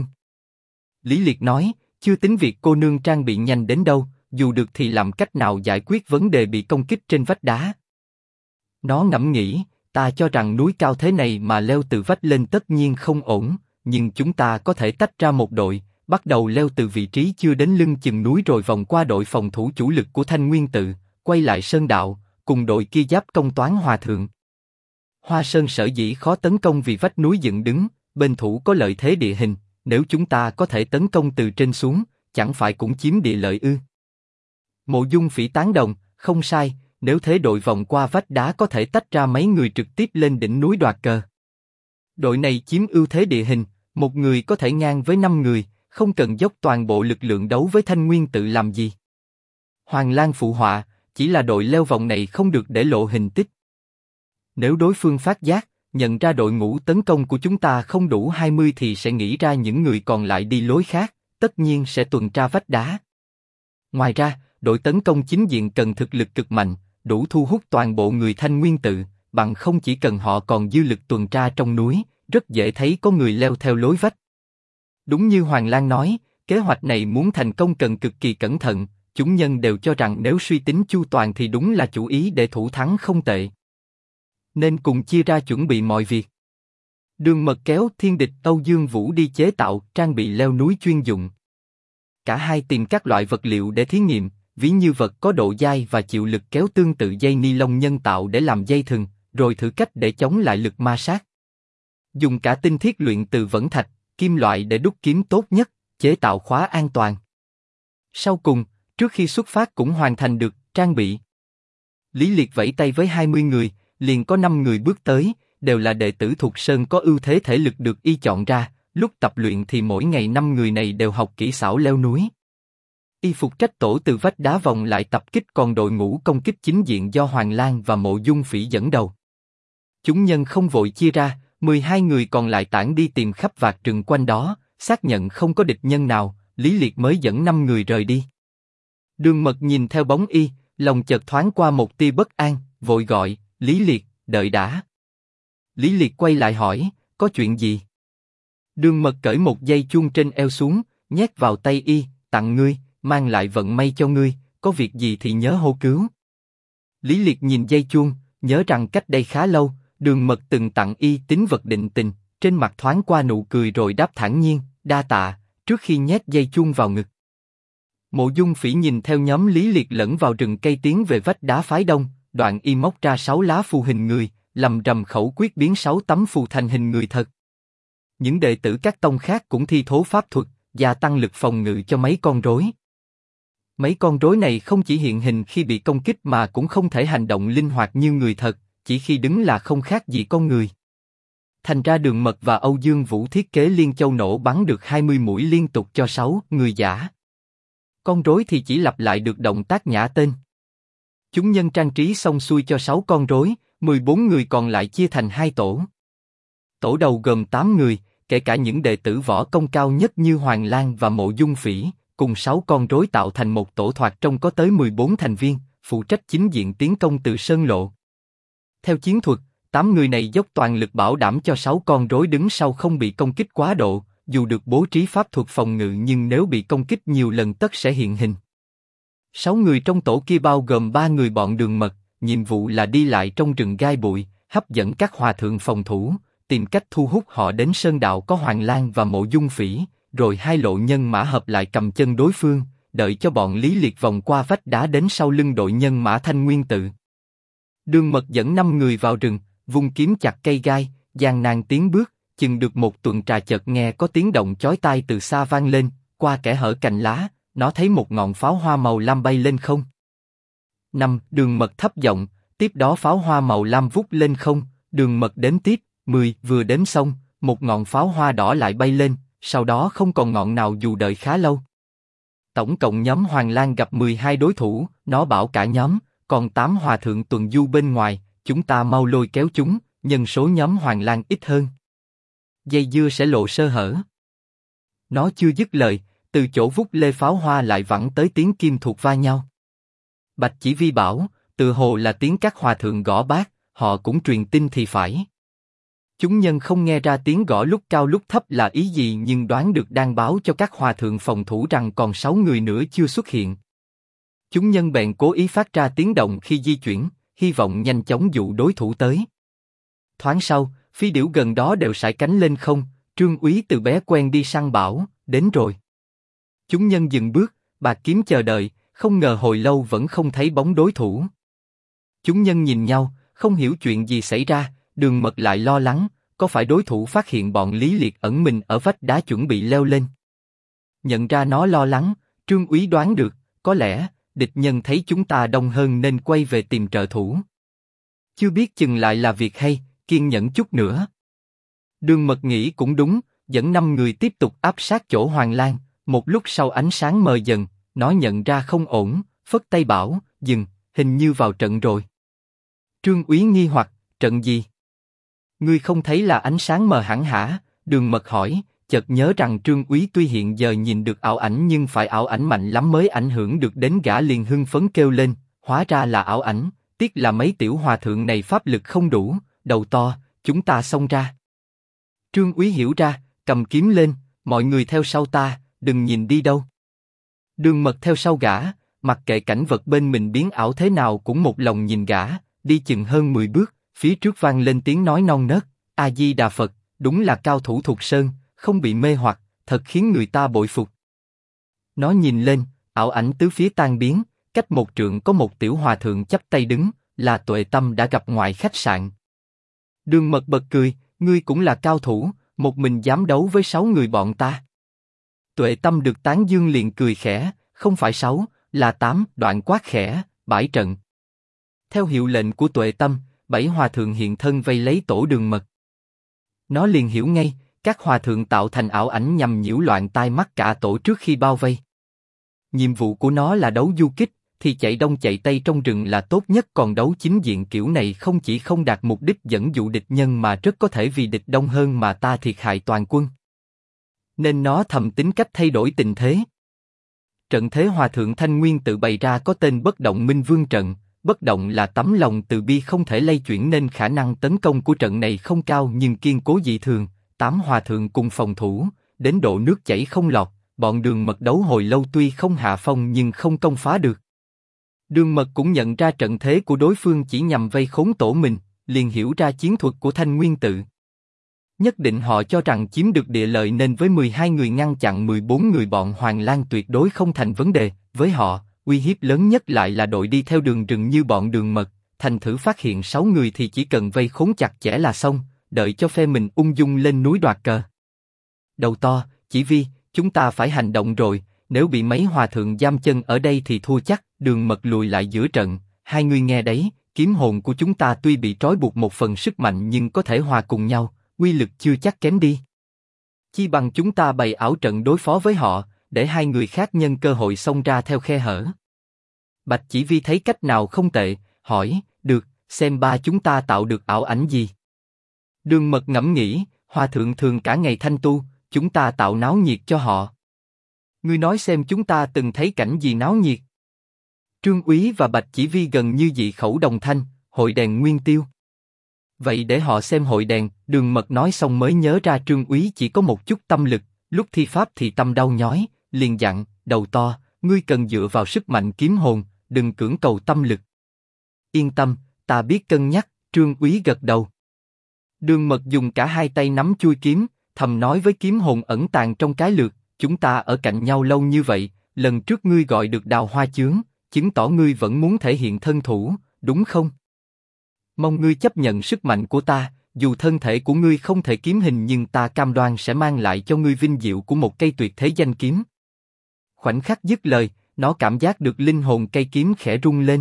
Lý Liệt nói, chưa tính việc cô nương trang bị nhanh đến đâu, dù được thì làm cách nào giải quyết vấn đề bị công kích trên vách đá. Nó ngẫm nghĩ, ta cho rằng núi cao thế này mà leo từ vách lên tất nhiên không ổn, nhưng chúng ta có thể tách ra một đội, bắt đầu leo từ vị trí chưa đến lưng chừng núi rồi vòng qua đội phòng thủ chủ lực của Thanh Nguyên tự, quay lại Sơn đạo, cùng đội kia giáp công toán Hòa thượng. Hoa Sơn sở dĩ khó tấn công vì vách núi dựng đứng, bên thủ có lợi thế địa hình, nếu chúng ta có thể tấn công từ trên xuống, chẳng phải cũng chiếm địa lợi ư? Mộ Dung Phỉ tán đồng, không sai, nếu thế đội vòng qua vách đá có thể tách ra mấy người trực tiếp lên đỉnh núi đoạt cờ. Đội này chiếm ưu thế địa hình, một người có thể ngang với 5 người, không cần dốc toàn bộ lực lượng đấu với Thanh Nguyên tự làm gì. Hoàng Lan phụ họa, chỉ là đội leo vòng này không được để lộ hình tích. Nếu đối phương phát giác, nhận ra đội ngũ tấn công của chúng ta không đủ 20 thì sẽ nghĩ ra những người còn lại đi lối khác, tất nhiên sẽ tuần tra vách đá. Ngoài ra, đội tấn công chính diện cần thực lực cực mạnh, đủ thu hút toàn bộ người Thanh Nguyên tự, bằng không chỉ cần họ còn dư lực tuần tra trong núi, rất dễ thấy có người leo theo lối vách. Đúng như Hoàng Lang nói, kế hoạch này muốn thành công cần cực kỳ cẩn thận, chúng nhân đều cho rằng nếu suy tính chu toàn thì đúng là chủ ý để thủ thắng không tệ. Nên cùng chia ra chuẩn bị mọi việc. Đường Mật kéo Thiên Địch Âu Dương Vũ đi chế tạo trang bị leo núi chuyên dụng. Cả hai tìm các loại vật liệu để thí nghiệm, ví như vật có độ dai và chịu lực kéo tương tự dây ni lông nhân tạo để làm dây thừng, rồi thử cách để chống lại lực ma sát. Dùng cả tinh thiết luyện từ vẫn thạch, kim loại để đúc kiếm tốt nhất, chế tạo khóa an toàn. Sau cùng, trước khi xuất phát cũng hoàn thành được trang bị. Lý Liệt vẫy tay với 20 người, liền có 5 người bước tới, đều là đệ tử thuộc Sơn có ưu thế thể lực được y chọn ra. Lúc tập luyện thì mỗi ngày 5 người này đều học kỹ xảo leo núi. Y phục trách tổ từ vách đá vòng lại tập kích, còn đội ngũ công kích chính diện do Hoàng Lang và Mộ Dung Phỉ dẫn đầu. Chúng nhân không vội chia ra, 12 người còn lại tản đi tìm khắp vạt rừng quanh đó, xác nhận không có địch nhân nào, Lý Liệt mới dẫn 5 người rời đi. Đường Mật nhìn theo bóng y, lòng chợt thoáng qua một tia bất an, vội gọi, Lý Liệt, đợi đã. Lý Liệt quay lại hỏi, có chuyện gì? Đường Mật cởi một dây chuông trên eo xuống, nhét vào tay y, tặng ngươi, mang lại vận may cho ngươi, có việc gì thì nhớ hô cứu. Lý Liệt nhìn dây chuông, nhớ rằng cách đây khá lâu, Đường Mật từng tặng y tín vật định tình, trên mặt thoáng qua nụ cười rồi đáp thản nhiên, đa tạ, trước khi nhét dây chuông vào ngực. Mộ Dung Phỉ nhìn theo nhóm Lý Liệt lẫn vào rừng cây tiến về vách đá phái đông, đoạn y móc ra 6 lá phù hình người, lầm rầm khẩu quyết biến 6 tấm phù thành hình người thật. Những đệ tử các tông khác cũng thi thố pháp thuật, gia tăng lực phòng ngự cho mấy con rối. Mấy con rối này không chỉ hiện hình khi bị công kích mà cũng không thể hành động linh hoạt như người thật, chỉ khi đứng là không khác gì con người. Thành ra Đường Mật và Âu Dương Vũ thiết kế liên châu nổ bắn được 20 mũi liên tục cho 6 người giả. Con rối thì chỉ lặp lại được động tác nhả tên. Chúng nhân trang trí xong xuôi cho 6 con rối, 14 người còn lại chia thành 2 tổ. Tổ đầu gồm 8 người, kể cả những đệ tử võ công cao nhất như Hoàng Lang và Mộ Dung Phỉ, cùng 6 con rối tạo thành một tổ thoạt trông có tới 14 thành viên, phụ trách chính diện tiến công từ sơn lộ. Theo chiến thuật, 8 người này dốc toàn lực bảo đảm cho 6 con rối đứng sau không bị công kích quá độ, dù được bố trí pháp thuật phòng ngự nhưng nếu bị công kích nhiều lần tất sẽ hiện hình. 6 người trong tổ kia bao gồm 3 người bọn Đường Mật, nhiệm vụ là đi lại trong rừng gai bụi, hấp dẫn các hòa thượng phòng thủ, tìm cách thu hút họ đến sơn đạo có Hoàng Lang và Mộ Dung Phỉ, rồi 2 lộ nhân mã hợp lại cầm chân đối phương, đợi cho bọn Lý Liệt vòng qua vách đá đến sau lưng đội nhân mã Thanh Nguyên tự. Đường Mật dẫn 5 người vào rừng, vung kiếm chặt cây gai, gian nan tiến bước, chừng được một tuần trà chợt nghe có tiếng động chói tai từ xa vang lên, qua kẽ hở cành lá, nó thấy một ngọn pháo hoa màu lam bay lên không. 5. Đường Mật thấp giọng, tiếp đó pháo hoa màu lam vút lên không, Đường Mật đếm tiếp, 10, vừa đếm xong, một ngọn pháo hoa đỏ lại bay lên, sau đó không còn ngọn nào dù đợi khá lâu. Tổng cộng nhóm Hoàng Lang gặp 12 đối thủ, nó bảo cả nhóm, còn 8 hòa thượng tuần du bên ngoài, chúng ta mau lôi kéo chúng, nhân số nhóm Hoàng Lang ít hơn. Dây dưa sẽ lộ sơ hở. Nó chưa dứt lời, từ chỗ vút lê pháo hoa lại vẳng tới tiếng kim thuộc va nhau. Bạch Chỉ Vi bảo, tự hồ là tiếng các hòa thượng gõ bát, họ cũng truyền tin thì phải. Chúng nhân không nghe ra tiếng gõ lúc cao lúc thấp là ý gì nhưng đoán được đang báo cho các hòa thượng phòng thủ rằng còn 6 người nữa chưa xuất hiện. Chúng nhân bèn cố ý phát ra tiếng động khi di chuyển, hy vọng nhanh chóng dụ đối thủ tới. Thoáng sau, phi điểu gần đó đều sải cánh lên không, Trương Úy từ bé quen đi săn bảo, đến rồi. Chúng nhân dừng bước, bạc kiếm chờ đợi, không ngờ hồi lâu vẫn không thấy bóng đối thủ. Chúng nhân nhìn nhau, không hiểu chuyện gì xảy ra, Đường Mật lại lo lắng, có phải đối thủ phát hiện bọn Lý Liệt ẩn mình ở vách đá chuẩn bị leo lên. Nhận ra nó lo lắng, Trương Úy đoán được, có lẽ địch nhân thấy chúng ta đông hơn nên quay về tìm trợ thủ. Chưa biết chừng lại là việc hay, kiên nhẫn chút nữa. Đường Mật nghĩ cũng đúng, dẫn 5 người tiếp tục áp sát chỗ Hoàng Lang. Một lúc sau ánh sáng mờ dần, nó nhận ra không ổn, phất tay bảo, dừng, hình như vào trận rồi. Trương Úy nghi hoặc, trận gì? Ngươi không thấy là ánh sáng mờ hẳn hả? Đường Mật hỏi, chợt nhớ rằng Trương Úy tuy hiện giờ nhìn được ảo ảnh nhưng phải ảo ảnh mạnh lắm mới ảnh hưởng được đến gã, liền hưng phấn kêu lên, hóa ra là ảo ảnh, tiếc là mấy tiểu hòa thượng này pháp lực không đủ, đầu to, chúng ta xông ra. Trương Úy hiểu ra, cầm kiếm lên, mọi người theo sau ta, đừng nhìn đi đâu. Đường Mật theo sau gã, mặc kệ cảnh vật bên mình biến ảo thế nào cũng một lòng nhìn gã, đi chừng hơn 10 bước, phía trước vang lên tiếng nói non nớt, A Di Đà Phật, đúng là cao thủ Thục Sơn, không bị mê hoặc, thật khiến người ta bội phục. Nó nhìn lên, ảo ảnh tứ phía tan biến, cách một trượng có một tiểu hòa thượng chắp tay đứng, là Tuệ Tâm đã gặp ngoài khách sạn. Đường Mật bật cười, ngươi cũng là cao thủ, một mình dám đấu với 6 người bọn ta. Tuệ Tâm được tán dương liền cười khẽ, không phải 6, là 8, đoạn quát khẽ, bãi trận. Theo hiệu lệnh của Tuệ Tâm, 7 hòa thượng hiện thân vây lấy tổ Đường Mật. Nó liền hiểu ngay, các hòa thượng tạo thành ảo ảnh nhằm nhiễu loạn tai mắt cả tổ trước khi bao vây. Nhiệm vụ của nó là đấu du kích, thì chạy đông chạy tây trong rừng là tốt nhất, còn đấu chính diện kiểu này không chỉ không đạt mục đích dẫn dụ địch nhân mà rất có thể vì địch đông hơn mà ta thiệt hại toàn quân. Nên nó thầm tính cách thay đổi tình thế. Trận thế hòa thượng Thanh Nguyên tự bày ra có tên Bất Động Minh Vương trận, bất động là tấm lòng từ bi không thể lay chuyển nên khả năng tấn công của trận này không cao nhưng kiên cố dị thường, 8 hòa thượng cùng phòng thủ, đến độ nước chảy không lọt, bọn Đường Mật đấu hồi lâu tuy không hạ phong nhưng không công phá được. Đường Mật cũng nhận ra trận thế của đối phương chỉ nhằm vây khốn tổ mình, liền hiểu ra chiến thuật của Thanh Nguyên tự. Nhất định họ cho rằng chiếm được địa lợi nên với 12 người ngăn chặn 14 người bọn Hoàng Lang tuyệt đối không thành vấn đề, với họ, uy hiếp lớn nhất lại là đội đi theo đường rừng như bọn Đường Mật, thành thử phát hiện 6 người thì chỉ cần vây khốn chặt chẽ là xong, đợi cho phe mình ung dung lên núi đoạt cờ. Đầu to, chỉ vi, chúng ta phải hành động rồi, nếu bị mấy hòa thượng giam chân ở đây thì thua chắc. Đường Mật lùi lại giữa trận, hai người nghe đấy, kiếm hồn của chúng ta tuy bị trói buộc một phần sức mạnh nhưng có thể hòa cùng nhau, uy lực chưa chắc kém đi. Chi bằng chúng ta bày ảo trận đối phó với họ, để hai người khác nhân cơ hội xông ra theo khe hở. Bạch Chỉ Vi thấy cách nào không tệ, hỏi, được, xem ba chúng ta tạo được ảo ảnh gì. Đường Mật ngẫm nghĩ, hòa thượng thường cả ngày thanh tu, chúng ta tạo náo nhiệt cho họ. Ngươi nói xem chúng ta từng thấy cảnh gì náo nhiệt. Trương Úy và Bạch Chỉ Vi gần như dị khẩu đồng thanh, hội đèn nguyên tiêu. Vậy để họ xem hội đèn. Đường Mật nói xong mới nhớ ra Trương Úy chỉ có một chút tâm lực, lúc thi pháp thì tâm đau nhói, liền dặn, đầu to, ngươi cần dựa vào sức mạnh kiếm hồn, đừng cưỡng cầu tâm lực. Yên tâm, ta biết cân nhắc. Trương Úy gật đầu. Đường Mật dùng cả hai tay nắm chuôi kiếm, thầm nói với kiếm hồn ẩn tàng trong cái lược, chúng ta ở cạnh nhau lâu như vậy, lần trước ngươi gọi được Đào Hoa Chướng, chứng tỏ ngươi vẫn muốn thể hiện thân thủ, đúng không? Mong ngươi chấp nhận sức mạnh của ta, dù thân thể của ngươi không thể kiếm hình nhưng ta cam đoan sẽ mang lại cho ngươi vinh diệu của một cây tuyệt thế danh kiếm. Khoảnh khắc dứt lời, nó cảm giác được linh hồn cây kiếm khẽ rung lên.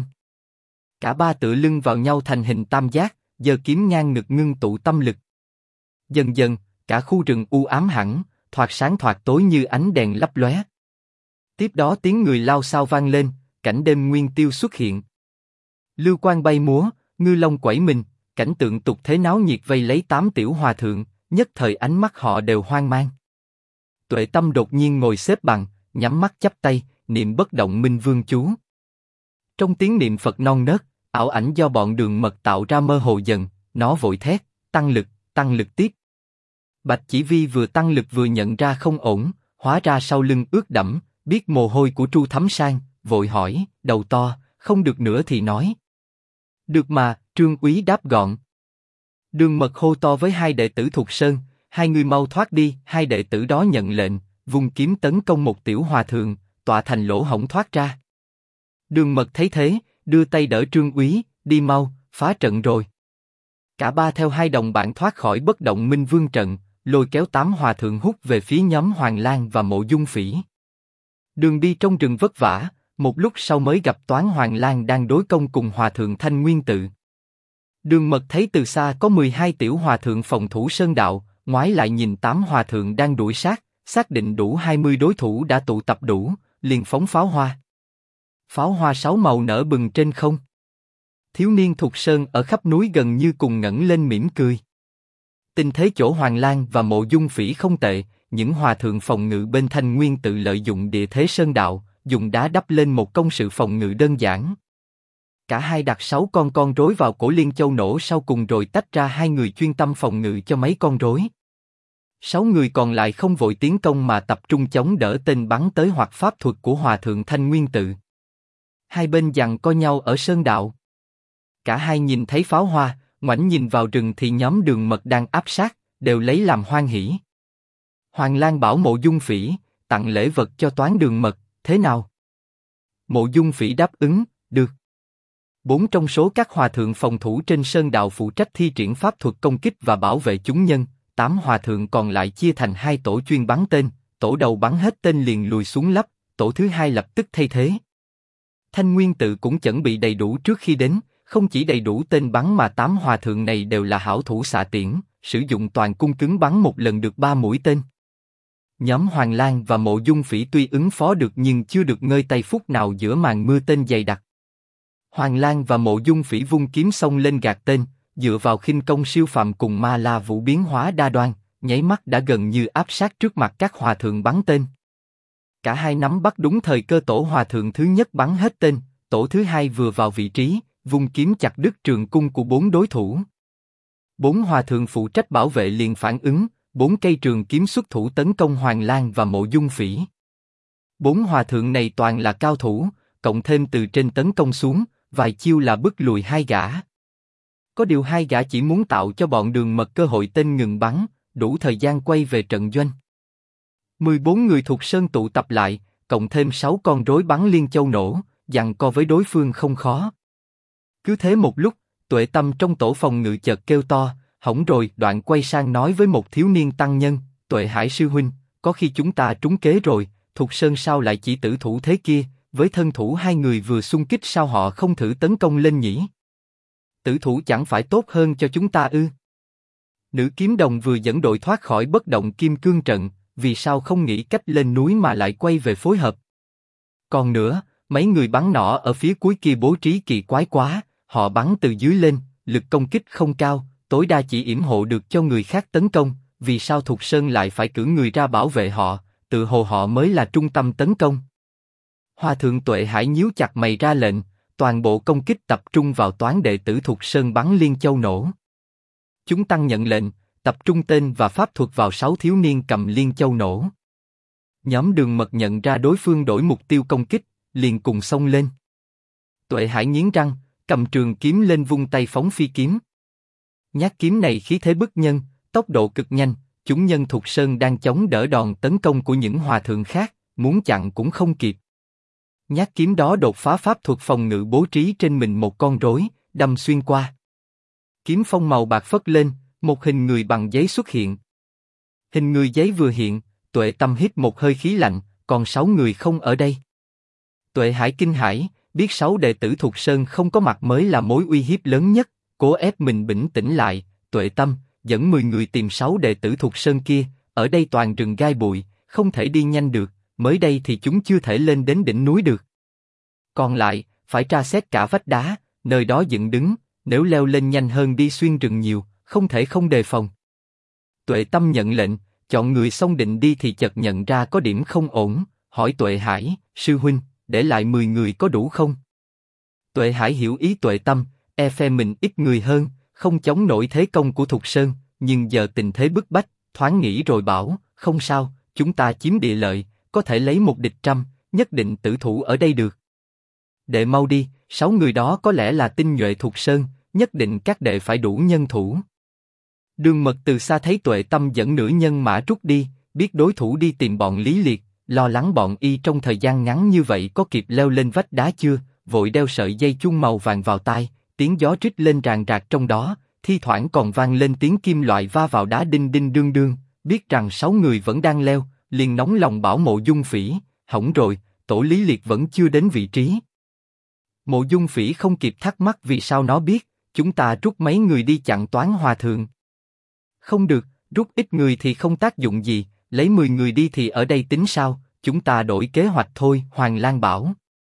Cả ba tựa lưng vào nhau thành hình tam giác, giơ kiếm ngang ngực ngưng tụ tâm lực. Dần dần, cả khu rừng u ám hẳn, thoạt sáng thoạt tối như ánh đèn lấp lóe. Tiếp đó tiếng người lao xao vang lên, cảnh đêm nguyên tiêu xuất hiện. Lưu quang bay múa, ngư long quẩy mình, cảnh tượng tục thế náo nhiệt vây lấy 8 tiểu hòa thượng, nhất thời ánh mắt họ đều hoang mang. Tuệ Tâm đột nhiên ngồi xếp bằng, nhắm mắt chắp tay, niệm Bất Động Minh Vương chú. Trong tiếng niệm Phật non nớt, ảo ảnh do bọn Đường Mật tạo ra mơ hồ dần, nó vội thét, tăng lực tiếp. Bạch Chỉ Vi vừa tăng lực vừa nhận ra không ổn, hóa ra sau lưng ướt đẫm, biết mồ hôi của Tru Thắm Sang, vội hỏi, đầu to, không được nữa thì nói. Được mà, Trương Úy đáp gọn. Đường Mật hô to với hai đệ tử Thục Sơn, hai người mau thoát đi. Hai đệ tử đó nhận lệnh, vung kiếm tấn công một tiểu hòa thượng, tọa thành lỗ hổng thoát ra. Đường Mật thấy thế, đưa tay đỡ Trương Úy, đi mau, phá trận rồi. Cả ba theo hai đồng bạn thoát khỏi Bất Động Minh Vương trận, lôi kéo 8 hòa thượng hút về phía nhóm Hoàng Lang và Mộ Dung Phỉ. Đường đi trong rừng vất vả, một lúc sau mới gặp Toán Hoàng Lang đang đối công cùng hòa thượng Thanh Nguyên tự. Đường Mật thấy từ xa có 12 tiểu hòa thượng phòng thủ sơn đạo, ngoái lại nhìn 8 hòa thượng đang đuổi sát, xác định đủ 20 đối thủ đã tụ tập đủ, liền phóng pháo hoa. Pháo hoa 6 màu nở bừng trên không. Thiếu niên Thục Sơn ở khắp núi gần như cùng ngẩng lên mỉm cười. Tình thế chỗ Hoàng Lang và Mộ Dung Phỉ không tệ, những hòa thượng phòng ngự bên Thanh Nguyên tự lợi dụng địa thế sơn đạo, dùng đá đắp lên một công sự phòng ngự đơn giản. Cả hai đặt 6 con rối vào cổ Liên Châu nổ sau cùng rồi tách ra 2 người chuyên tâm phòng ngự cho mấy con rối. 6 người còn lại không vội tiến công mà tập trung chống đỡ tên bắn tới hoặc pháp thuật của Hòa Thượng Thanh Nguyên Tự. Hai bên giằng co nhau ở sơn đạo. Cả hai nhìn thấy pháo hoa, ngoảnh nhìn vào rừng thì nhóm Đường Mật đang áp sát, đều lấy làm hoan hỉ. Hoàng Lang bảo Mộ Dung Phỉ, tặng lễ vật cho Toán Đường Mật, thế nào? Mộ Dung Phỉ đáp ứng, được. 4 trong số các hòa thượng phòng thủ trên sơn đạo phụ trách thi triển pháp thuật công kích và bảo vệ chúng nhân, 8 hòa thượng còn lại chia thành 2 tổ chuyên bắn tên, tổ đầu bắn hết tên liền lùi xuống lấp, tổ thứ hai lập tức thay thế. Thanh Nguyên Tự cũng chuẩn bị đầy đủ trước khi đến, không chỉ đầy đủ tên bắn mà 8 hòa thượng này đều là hảo thủ xạ tiễn, sử dụng toàn cung cứng bắn một lần được 3 mũi tên. Nhóm Hoàng Lang và Mộ Dung Phỉ tuy ứng phó được nhưng chưa được ngơi tay phút nào giữa màn mưa tên dày đặc. Hoàng Lang và Mộ Dung Phỉ vung kiếm xông lên gạt tên, dựa vào khinh công siêu phàm cùng ma la vũ biến hóa đa đoan, nháy mắt đã gần như áp sát trước mặt các hòa thượng bắn tên. Cả hai nắm bắt đúng thời cơ, tổ hòa thượng thứ nhất bắn hết tên, tổ thứ hai vừa vào vị trí, vung kiếm chặt đứt trường cung của 4 đối thủ. 4 hòa thượng phụ trách bảo vệ liền phản ứng, 4 cây trường kiếm xuất thủ tấn công Hoàng Lang và Mộ Dung Phỉ. 4 hòa thượng này toàn là cao thủ, cộng thêm từ trên tấn công xuống, vài chiêu là bức lùi 2 gã. Có điều 2 gã chỉ muốn tạo cho bọn Đường Mật cơ hội tên ngừng bắn, đủ thời gian quay về trận doanh. 14 người thuộc sơn tụ tập lại, cộng thêm 6 con rối bắn Liên Châu nổ, giằng co với đối phương không khó. Cứ thế một lúc, Tuệ Tâm trong tổ phòng ngự chợt kêu to, hỏng rồi. Đoạn quay sang nói với một thiếu niên tăng nhân, Tuệ Hải sư huynh, có khi chúng ta trúng kế rồi, Thục Sơn sao lại chỉ tử thủ thế kia, với thân thủ 2 người vừa xung kích sao họ không thử tấn công lên nhỉ? Tử thủ chẳng phải tốt hơn cho chúng ta ư? Nữ kiếm đồng vừa dẫn đội thoát khỏi bất động kim cương trận, vì sao không nghĩ cách lên núi mà lại quay về phối hợp? Còn nữa, mấy người bắn nỏ ở phía cuối kia bố trí kỳ quái quá, họ bắn từ dưới lên, lực công kích không cao, tối đa chỉ yểm hộ được cho người khác tấn công, vì sao Thục Sơn lại phải cử người ra bảo vệ họ, tự hồ họ mới là trung tâm tấn công. Hòa thượng Tuệ Hải nhíu chặt mày ra lệnh, toàn bộ công kích tập trung vào toán đệ tử Thục Sơn bắn Liên Châu nổ. Chúng tăng nhận lệnh, tập trung tên và pháp thuật vào 6 thiếu niên cầm Liên Châu nổ. Nhóm Đường Mật nhận ra đối phương đổi mục tiêu công kích, liền cùng xông lên. Tuệ Hải nghiến răng, cầm trường kiếm lên vung tay phóng phi kiếm. Nhát kiếm này khí thế bức nhân, tốc độ cực nhanh, chúng nhân Thục Sơn đang chống đỡ đòn tấn công của những hòa thượng khác, muốn chặn cũng không kịp. Nhát kiếm đó đột phá pháp thuật phòng ngự bố trí trên mình một con rối, đâm xuyên qua. Kiếm phong màu bạc phất lên, một hình người bằng giấy xuất hiện. Hình người giấy vừa hiện, Tuệ Tâm hít một hơi khí lạnh, còn 6 người không ở đây. Tuệ Hải kinh hãi, biết 6 đệ tử Thục Sơn không có mặt mới là mối uy hiếp lớn nhất, cố ép mình bình tĩnh lại. Tuệ Tâm, dẫn 10 người tìm 6 đệ tử Thục Sơn kia, ở đây toàn rừng gai bụi, không thể đi nhanh được, mới đây thì chúng chưa thể lên đến đỉnh núi được. Còn lại, phải tra xét cả vách đá, nơi đó dựng đứng, nếu leo lên nhanh hơn đi xuyên rừng nhiều, không thể không đề phòng. Tuệ Tâm nhận lệnh, chọn người xong định đi thì chợt nhận ra có điểm không ổn, hỏi Tuệ Hải, sư huynh, để lại 10 người có đủ không? Tuệ Hải hiểu ý Tuệ Tâm, phe mình ít người hơn, không chống nổi thế công của Thục Sơn, nhưng giờ tình thế bức bách, thoáng nghĩ rồi bảo, không sao, chúng ta chiếm địa lợi, có thể lấy một địch trăm, nhất định tử thủ ở đây được. Đệ mau đi, 6 người đó có lẽ là tinh nhuệ Thục Sơn, nhất định các đệ phải đủ nhân thủ. Đường Mật từ xa thấy Tuệ Tâm dẫn nửa nhân mã rút đi, biết đối thủ đi tìm bọn Lý Liệt, lo lắng bọn y trong thời gian ngắn như vậy có kịp leo lên vách đá chưa, vội đeo sợi dây chuông màu vàng vào tai, tiếng gió rít lên ràng rạc trong đó, thi thoảng còn vang lên tiếng kim loại va vào đá đinh đinh đương đương, biết rằng 6 người vẫn đang leo, liền nóng lòng bảo Mộ Dung Phỉ, hỏng rồi, tổ Lý Liệt vẫn chưa đến vị trí. Mộ Dung Phỉ không kịp thắc mắc vì sao nó biết, chúng ta rút mấy người đi chặn toán hòa thượng. Không được, rút ít người thì không tác dụng gì, lấy 10 người đi thì ở đây tính sao, chúng ta đổi kế hoạch thôi, Hoàng Lang bảo.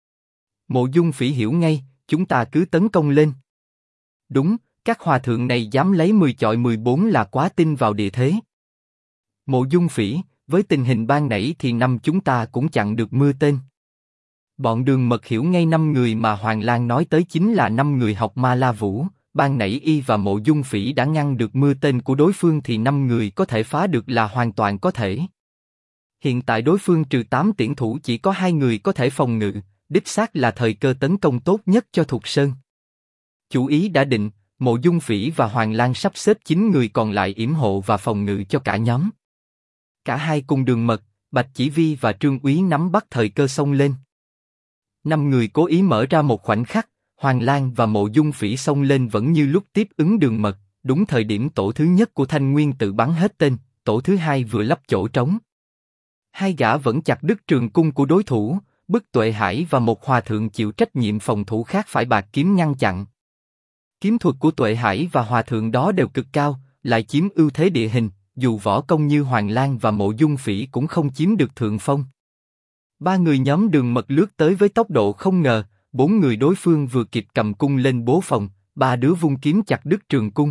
Mộ Dung Phỉ hiểu ngay, chúng ta cứ tấn công lên. Đúng, các hòa thượng này dám lấy 10 chọi 14 là quá tin vào địa thế. Mộ Dung Phỉ, với tình hình ban nãy thì năm chúng ta cũng chặn được mưa tên. Bọn Đường Mật hiểu ngay 5 người mà Hoàng Lang nói tới chính là 5 người học Ma La Vũ. Ban nãy y và Mộ Dung Phỉ đã ngăn được mưa tên của đối phương thì 5 người có thể phá được là hoàn toàn có thể. Hiện tại đối phương trừ 8 tiễn thủ chỉ có 2 người có thể phòng ngự, đích xác là thời cơ tấn công tốt nhất cho Thục Sơn. Chủ ý đã định, Mộ Dung Phỉ và Hoàng Lang sắp xếp 9 người còn lại yểm hộ và phòng ngự cho cả nhóm. Cả hai cùng Đường Mật, Bạch Chỉ Vi và Trương Úy nắm bắt thời cơ xông lên. 5 người cố ý mở ra một khoảnh khắc, Hoàng Lang và Mộ Dung Phỉ xông lên vẫn như lúc tiếp ứng Đường Mật, đúng thời điểm tổ thứ nhất của Thanh Nguyên tự bắn hết tên, tổ thứ hai vừa lấp chỗ trống. Hai gã vẫn chặt đứt trường cung của đối thủ, bức Tuệ Hải và một hòa thượng chịu trách nhiệm phòng thủ khác phải bạc kiếm ngăn chặn. Kiếm thuật của Tuệ Hải và hòa thượng đó đều cực cao, lại chiếm ưu thế địa hình, dù võ công như Hoàng Lang và Mộ Dung Phỉ cũng không chiếm được thượng phong. 3 người nhóm Đường Mật lướt tới với tốc độ không ngờ, 4 người đối phương vừa kịp cầm cung lên bố phòng, 3 đứa vung kiếm chặt đứt trường cung.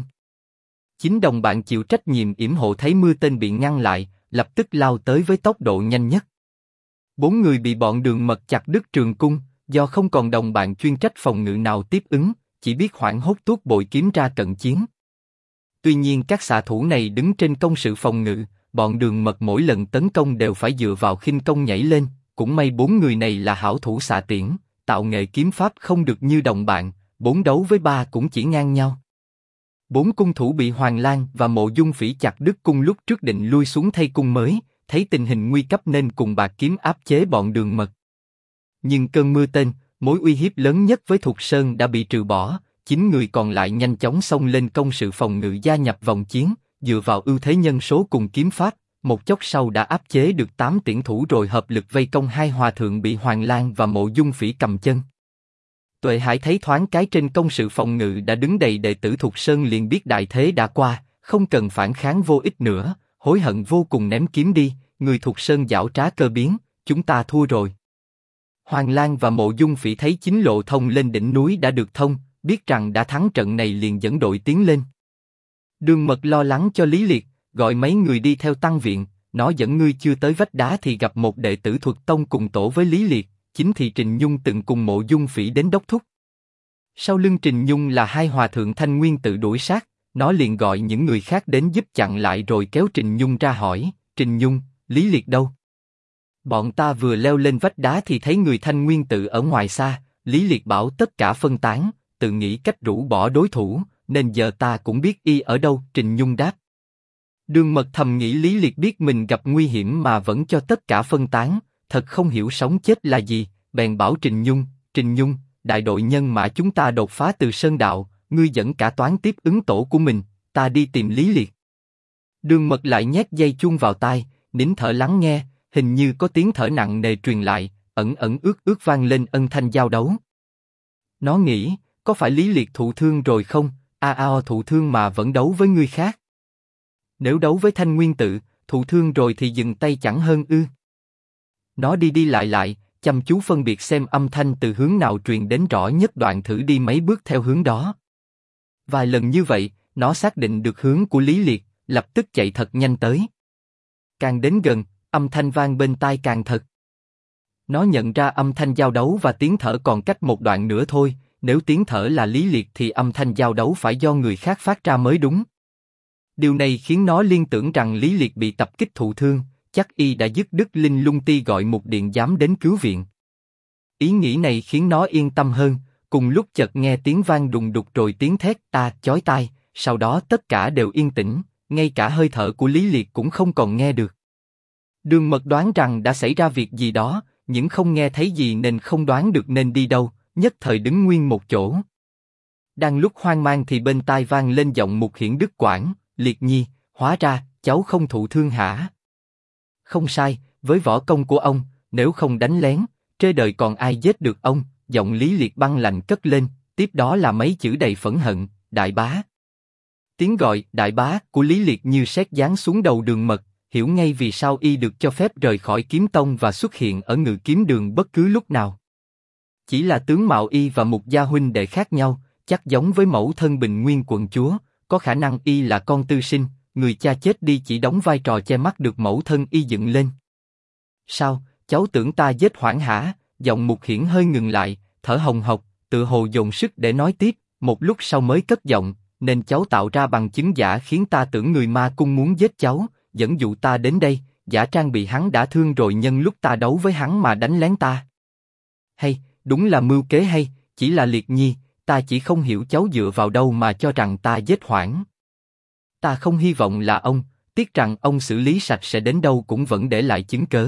9 đồng bạn chịu trách nhiệm yểm hộ thấy mưa tên bị ngăn lại, lập tức lao tới với tốc độ nhanh nhất. 4 người bị bọn Đường Mật chặt đứt trường cung, do không còn đồng bạn chuyên trách phòng ngự nào tiếp ứng, chỉ biết hoảng hốt tuốt bội kiếm ra cận chiến. Tuy nhiên các xạ thủ này đứng trên công sự phòng ngự, bọn Đường Mật mỗi lần tấn công đều phải dựa vào khinh công nhảy lên, cũng may 4 người này là hảo thủ xạ tiễn, tạo nghệ kiếm pháp không được như đồng bạn, 4 đấu với 3 cũng chỉ ngang nhau. 4 cung thủ bị Hoàng Lang và Mộ Dung Phỉ chặt đứt cung lúc trước định lui xuống thay cung mới, thấy tình hình nguy cấp nên cùng bạc kiếm áp chế bọn Đường Mật. Nhưng cơn mưa tên, mối uy hiếp lớn nhất với Thục Sơn đã bị trừ bỏ, 9 người còn lại nhanh chóng xông lên công sự phòng ngự gia nhập vòng chiến, dựa vào ưu thế nhân số cùng kiếm pháp, một chốc sau đã áp chế được 8 tiễn thủ rồi hợp lực vây công 2 hòa thượng bị Hoàng Lang và Mộ Dung Phỉ cầm chân. Tuệ Hải thấy thoáng cái trên công sự phòng ngự đã đứng đầy đệ tử Thục Sơn liền biết đại thế đã qua, không cần phản kháng vô ích nữa, hối hận vô cùng ném kiếm đi, người Thục Sơn giảo trá cơ biến, chúng ta thua rồi. Hoàng Lang và Mộ Dung Phỉ thấy chính lộ thông lên đỉnh núi đã được thông, biết rằng đã thắng trận này liền dẫn đội tiến lên. Đường Mật lo lắng cho Lý Liệt, gọi mấy người đi theo tăng viện, nó dẫn ngươi chưa tới vách đá thì gặp một đệ tử Thuật Tông cùng tổ với Lý Liệt, chính thì Trình Nhung từng cùng Mộ Dung Phỉ đến đốc thúc. Sau lưng Trình Nhung là 2 hòa thượng Thanh Nguyên tự đuổi sát, nó liền gọi những người khác đến giúp chặn lại rồi kéo Trình Nhung ra hỏi, Trình Nhung, Lý Liệt đâu? Bọn ta vừa leo lên vách đá thì thấy người Thanh Nguyên tự ở ngoài xa, Lý Liệt bảo tất cả phân tán, tự nghĩ cách rũ bỏ đối thủ, nên giờ ta cũng biết y ở đâu, Trình Nhung đáp. Đường Mật thầm nghĩ Lý Liệt biết mình gặp nguy hiểm mà vẫn cho tất cả phân tán, thật không hiểu sống chết là gì, bèn bảo Trình Nhung, đại đội nhân mã chúng ta đột phá từ Sơn Đạo, ngươi dẫn cả toán tiếp ứng tổ của mình, ta đi tìm Lý Liệt. Đường Mật lại nhét dây chuông vào tai, nín thở lắng nghe, hình như có tiếng thở nặng nề truyền lại, ẩn ẩn ước ước vang lên âm thanh giao đấu. Nó nghĩ, có phải Lý Liệt thụ thương rồi không? Thụ thương mà vẫn đấu với người khác. Nếu đấu với Thanh Nguyên tự, thụ thương rồi thì dừng tay chẳng hơn ư? Nó đi đi lại, chăm chú phân biệt xem âm thanh từ hướng nào truyền đến rõ nhất, đoạn thử đi mấy bước theo hướng đó. Vài lần như vậy, nó xác định được hướng của Lý Liệt, lập tức chạy thật nhanh tới. Càng đến gần, âm thanh vang bên tai càng thật. Nó nhận ra âm thanh giao đấu và tiếng thở còn cách một đoạn nữa thôi, nếu tiếng thở là Lý Liệt thì âm thanh giao đấu phải do người khác phát ra mới đúng. Điều này khiến nó liên tưởng rằng Lý Liệt bị tập kích thụ thương, chắc y đã dứt đứt Linh Lung Ti gọi một điện giám đến cứu viện. Ý nghĩ này khiến nó yên tâm hơn, cùng lúc chợt nghe tiếng vang đùng đục rồi tiếng thét chói tai, sau đó tất cả đều yên tĩnh, ngay cả hơi thở của Lý Liệt cũng không còn nghe được. Đường Mật đoán rằng đã xảy ra việc gì đó, nhưng không nghe thấy gì nên không đoán được nên đi đâu, nhất thời đứng nguyên một chỗ. Đang lúc hoang mang thì bên tai vang lên giọng Mục Hiển Đức Quảng, Liệt Nhi, hóa ra cháu không thụ thương hả? Không sai, với võ công của ông, nếu không đánh lén, trên đời còn ai giết được ông? Giọng Lý Liệt băng lạnh cất lên, tiếp đó là mấy chữ đầy phẫn hận, Đại bá. Tiếng gọi Đại bá của Lý Liệt như sét giáng xuống đầu Đường Mật, hiểu ngay vì sao y được cho phép rời khỏi Kiếm Tông và xuất hiện ở Ngự Kiếm Đường bất cứ lúc nào. Chỉ là tướng mạo y và Mục gia huynh đệ khác nhau, chắc giống với mẫu thân Bình Nguyên quận chúa, có khả năng y là con tư sinh, người cha chết đi chỉ đóng vai trò che mắt được mẫu thân y dựng lên. Sao, cháu tưởng ta giết Hoảng hả? giọng Mục Hiển hơi ngừng lại, thở hồng hộc, tự hồ dồn sức để nói tiếp, một lúc sau mới cất giọng, nên cháu tạo ra bằng chứng giả khiến ta tưởng người ma cung muốn giết cháu, dẫn dụ ta đến đây, giả trang bị hắn đã thương rồi nhân lúc ta đấu với hắn mà đánh lén ta. Hay, đúng là mưu kế hay, chỉ là Liệt Nhi, ta chỉ không hiểu cháu dựa vào đâu mà cho rằng ta giết Hoảng. Ta không hy vọng là ông, tiếc rằng ông xử lý sạch sẽ đến đâu cũng vẫn để lại chứng cớ.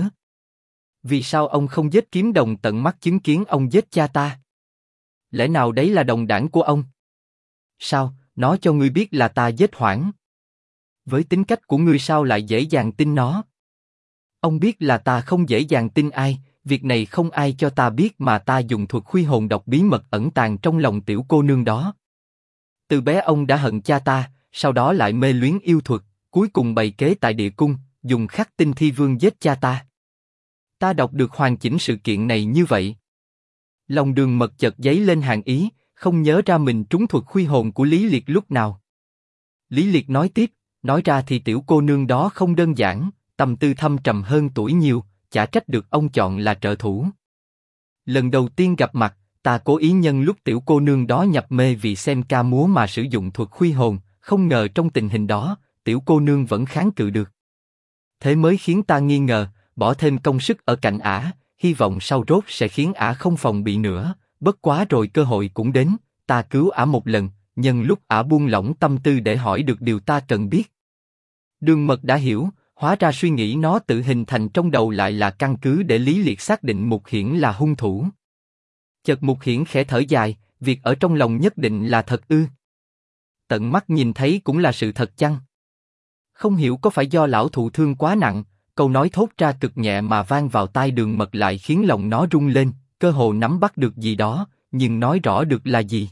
Vì sao ông không giết Kiếm Đồng tận mắt chứng kiến ông giết cha ta? Lẽ nào đấy là đồng đảng của ông? Sao, nó cho ngươi biết là ta giết Hoảng? Với tính cách của ngươi sao lại dễ dàng tin nó? Ông biết là ta không dễ dàng tin ai, việc này không ai cho ta biết mà ta dùng thuật khuy hồn độc bí mật ẩn tàng trong lòng tiểu cô nương đó. Từ bé ông đã hận cha ta, sau đó lại mê luyến yêu thuật, cuối cùng bày kế tại địa cung, dùng khắc tinh thi vương giết cha ta. Ta đọc được hoàn chỉnh sự kiện này như vậy. Lòng Đường Mật chợt dấy lên hàng ý, không nhớ ra mình trúng thuật khuy hồn của Lý Liệt lúc nào. Lý Liệt nói tiếp, nói ra thì tiểu cô nương đó không đơn giản, tâm tư thâm trầm hơn tuổi nhiều, chả trách được ông chọn là trợ thủ. Lần đầu tiên gặp mặt, ta cố ý nhân lúc tiểu cô nương đó nhập mê vì xem ca múa mà sử dụng thuật khuy hồn, không ngờ trong tình hình đó, tiểu cô nương vẫn kháng cự được. Thế mới khiến ta nghi ngờ, bỏ thêm công sức ở cạnh ả, hy vọng sau rốt sẽ khiến ả không phòng bị nữa. Bất quá rồi cơ hội cũng đến, ta cứu ả một lần, nhân lúc ả buông lỏng tâm tư để hỏi được điều ta cần biết. Đường Mật đã hiểu, hóa ra suy nghĩ nó tự hình thành trong đầu lại là căn cứ để Lý Liệt xác định Mục Hiển là hung thủ. Chợt Mục Hiển khẽ thở dài, việc ở trong lòng nhất định là thật ư? Tận mắt nhìn thấy cũng là sự thật chăng? Không hiểu có phải do lão thụ thương quá nặng, câu nói thốt ra cực nhẹ mà vang vào tai Đường Mật lại khiến lòng nó rung lên, cơ hồ nắm bắt được gì đó, nhưng nói rõ được là gì.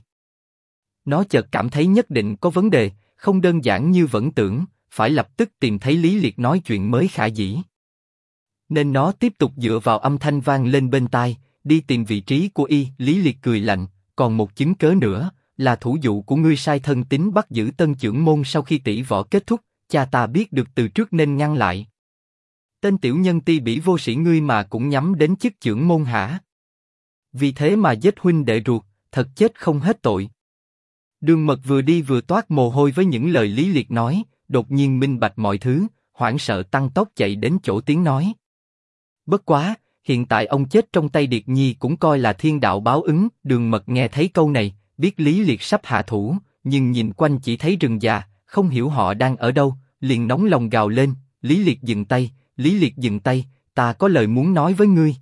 Nó chợt cảm thấy nhất định có vấn đề, không đơn giản như vẫn tưởng, phải lập tức tìm thấy Lý Liệt nói chuyện mới khả dĩ. Nên nó tiếp tục dựa vào âm thanh vang lên bên tai, đi tìm vị trí của y. Lý Liệt cười lạnh, còn một chứng cớ nữa, là thủ dụ của ngươi sai thân tín bắt giữ tân trưởng môn sau khi tỷ võ kết thúc, cha ta biết được từ trước nên ngăn lại. Tên tiểu nhân ti bỉ vô sĩ ngươi mà cũng nhắm đến chức trưởng môn hả? Vì thế mà giết huynh đệ ruột, thật chết không hết tội. Đường Mật vừa đi vừa toát mồ hôi với những lời Lý Liệt nói, đột nhiên minh bạch mọi thứ, hoảng sợ tăng tốc chạy đến chỗ tiếng nói. Bất quá, hiện tại ông chết trong tay Điệt Nhi cũng coi là thiên đạo báo ứng. Đường Mật nghe thấy câu này, biết Lý Liệt sắp hạ thủ, nhưng nhìn quanh chỉ thấy rừng già, không hiểu họ đang ở đâu, liền nóng lòng gào lên, Lý Liệt dừng tay, Lý Liệt dừng tay, ta có lời muốn nói với ngươi.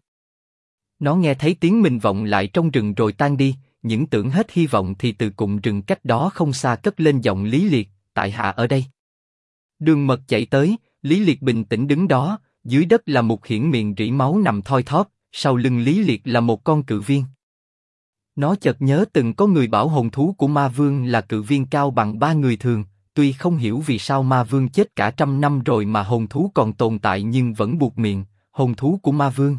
Nó nghe thấy tiếng mình vọng lại trong rừng rồi tan đi, những tưởng hết hy vọng thì từ cụm rừng cách đó không xa cất lên giọng Lý Liệt, tại hạ ở đây. Đường Mật chạy tới, Lý Liệt bình tĩnh đứng đó, dưới đất là Mục Hiển miệng rỉ máu nằm thoi thóp, sau lưng Lý Liệt là một con cự viên. Nó chợt nhớ từng có người bảo hồn thú của ma vương là cự viên cao bằng 3 người thường, tuy không hiểu vì sao ma vương chết cả 100 năm rồi mà hồn thú còn tồn tại nhưng vẫn buột miệng, hồn thú của ma vương.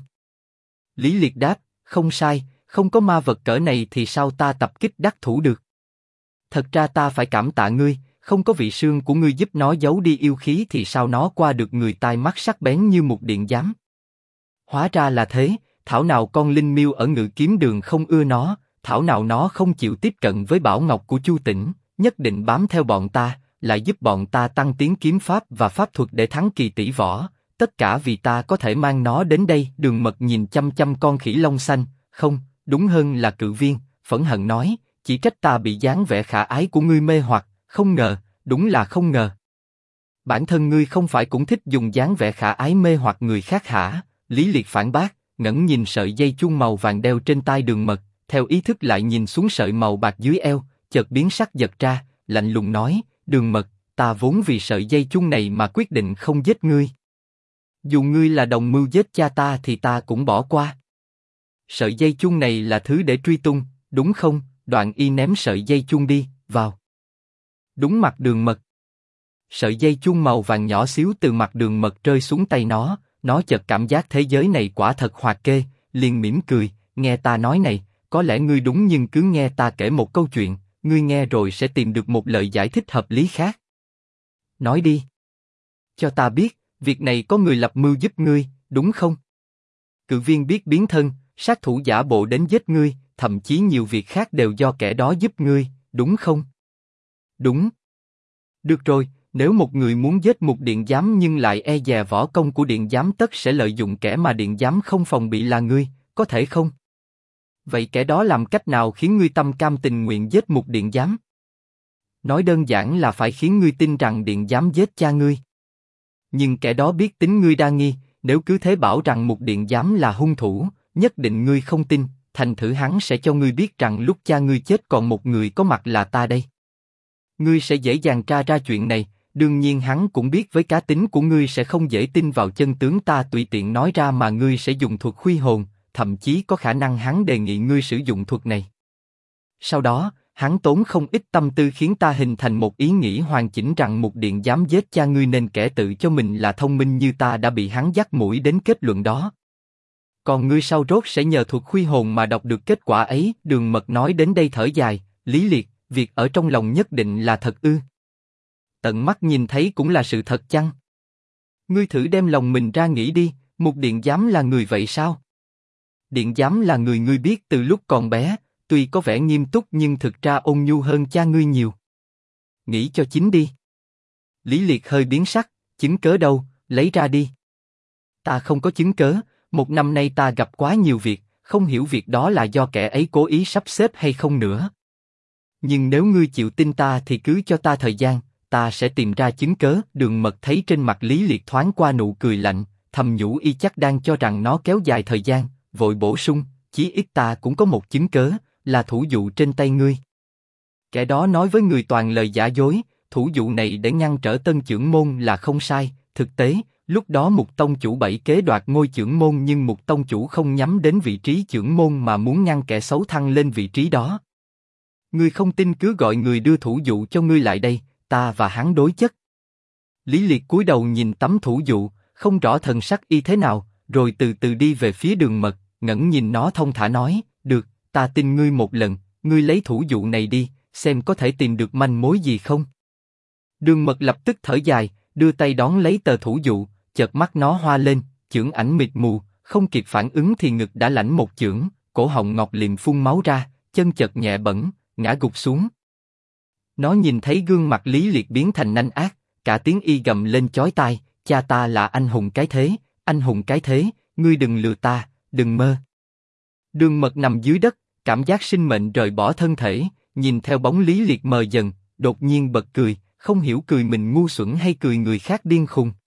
Lý Liệt đáp, không sai, không có ma vật cỡ này thì sao ta tập kích đắc thủ được. Thật ra ta phải cảm tạ ngươi, không có vị sương của ngươi giúp nó giấu đi yêu khí thì sao nó qua được người tai mắt sắc bén như một điện giám. Hóa ra là thế, thảo nào con linh miêu ở Ngự Kiếm Đường không ưa nó, thảo nào nó không chịu tiếp cận với bảo ngọc của Chu Tĩnh, nhất định bám theo bọn ta, lại giúp bọn ta tăng tiến kiếm pháp và pháp thuật để thắng kỳ tỷ võ, tất cả vì ta có thể mang nó đến đây. Đường Mật nhìn chăm chăm con khỉ lông xanh, không, đúng hơn là cự viên, phẫn hận nói, chỉ trách ta bị dáng vẻ khả ái của ngươi mê hoặc, không ngờ, đúng là không ngờ. Bản thân ngươi không phải cũng thích dùng dáng vẻ khả ái mê hoặc người khác hả? Lý Liệt phản bác, ngẩng nhìn sợi dây chuông màu vàng đeo trên tai Đường Mật, theo ý thức lại nhìn xuống sợi màu bạc dưới eo, chợt biến sắc giật ra, lạnh lùng nói, Đường Mật, ta vốn vì sợi dây chuông này mà quyết định không giết ngươi. Dù ngươi là đồng mưu giết cha ta thì ta cũng bỏ qua. Sợi dây chuông này là thứ để truy tung, đúng không? Đoạn y ném sợi dây chuông đi, vào. Đúng mặt Đường Mật. Sợi dây chuông màu vàng nhỏ xíu từ mặt Đường Mật rơi xuống tay nó chợt cảm giác thế giới này quả thật hoạt kê, liền mỉm cười, nghe ta nói này, có lẽ ngươi đúng nhưng cứ nghe ta kể một câu chuyện, ngươi nghe rồi sẽ tìm được một lời giải thích hợp lý khác. Nói đi. Cho ta biết, việc này có người lập mưu giúp ngươi, đúng không? Cự viên biết biến thân, sát thủ giả bộ đến giết ngươi, thậm chí nhiều việc khác đều do kẻ đó giúp ngươi, đúng không? Đúng. Được rồi, nếu một người muốn giết một điện giám nhưng lại e dè võ công của điện giám tất sẽ lợi dụng kẻ mà điện giám không phòng bị là ngươi, có thể không? Vậy kẻ đó làm cách nào khiến ngươi tâm cam tình nguyện giết một điện giám? Nói đơn giản là phải khiến ngươi tin rằng điện giám giết cha ngươi. Nhưng kẻ đó biết tính ngươi đa nghi, nếu cứ thế bảo rằng một điện giám là hung thủ, nhất định ngươi không tin, thành thử hắn sẽ cho ngươi biết rằng lúc cha ngươi chết còn một người có mặt là ta đây. Ngươi sẽ dễ dàng tra ra chuyện này, đương nhiên hắn cũng biết với cá tính của ngươi sẽ không dễ tin vào chân tướng ta tùy tiện nói ra mà ngươi sẽ dùng thuật khuy hồn, thậm chí có khả năng hắn đề nghị ngươi sử dụng thuật này. Sau đó, hắn tốn không ít tâm tư khiến ta hình thành một ý nghĩ hoàn chỉnh rằng một điện giám giết cha ngươi nên kẻ tự cho mình là thông minh như ta đã bị hắn dắt mũi đến kết luận đó. Còn ngươi sau rốt sẽ nhờ thuật khuy hồn mà đọc được kết quả ấy. Đường Mật nói đến đây thở dài, Lý Liệt, việc ở trong lòng nhất định là thật ư? Tận mắt nhìn thấy cũng là sự thật chăng? Ngươi thử đem lòng mình ra nghĩ đi, một điện giám là người vậy sao? Điện giám là người ngươi biết từ lúc còn bé, tuy có vẻ nghiêm túc nhưng thực ra ôn nhu hơn cha ngươi nhiều. Nghĩ cho chính đi. Lý Liệt hơi biến sắc, chứng cớ đâu, lấy ra đi. Ta không có chứng cớ, một năm nay ta gặp quá nhiều việc, không hiểu việc đó là do kẻ ấy cố ý sắp xếp hay không nữa. Nhưng nếu ngươi chịu tin ta thì cứ cho ta thời gian, ta sẽ tìm ra chứng cớ. Đường Mật thấy trên mặt Lý Liệt thoáng qua nụ cười lạnh, thầm nhủ y chắc đang cho rằng nó kéo dài thời gian, vội bổ sung, chí ít ta cũng có một chứng cớ, là thủ dụ trên tay ngươi. Kẻ đó nói với người toàn lời giả dối, thủ dụ này để ngăn trở Tân Chưởng môn là không sai. Thực tế, lúc đó Mục tông chủ bảy kế đoạt ngôi chưởng môn nhưng Mục tông chủ không nhắm đến vị trí chưởng môn mà muốn ngăn kẻ xấu thăng lên vị trí đó. Ngươi không tin cứ gọi người đưa thủ dụ cho ngươi lại đây, ta và hắn đối chất. Lý Liệt cúi đầu nhìn tấm thủ dụ, không rõ thần sắc y thế nào, rồi từ từ đi về phía Đường Mật, ngẩng nhìn nó thông thả nói, được, ta tin ngươi một lần, ngươi lấy thủ dụ này đi, xem có thể tìm được manh mối gì không. Đường Mật lập tức thở dài, đưa tay đón lấy tờ thủ dụ, chợt mắt nó hoa lên, chưởng ảnh mịt mù, không kịp phản ứng thì ngực đã lãnh một chưởng, cổ họng ngọc liệm phun máu ra, chân chợt nhẹ bẫng, ngã gục xuống. Nó nhìn thấy gương mặt Lý Liệt biến thành nanh ác, cả tiếng y gầm lên chói tai, cha ta là anh hùng cái thế, anh hùng cái thế, ngươi đừng lừa ta, đừng mơ. Đường Mật nằm dưới đất, cảm giác sinh mệnh rời bỏ thân thể, nhìn theo bóng Lý Liệt mờ dần, đột nhiên bật cười, không hiểu cười mình ngu xuẩn hay cười người khác điên khùng.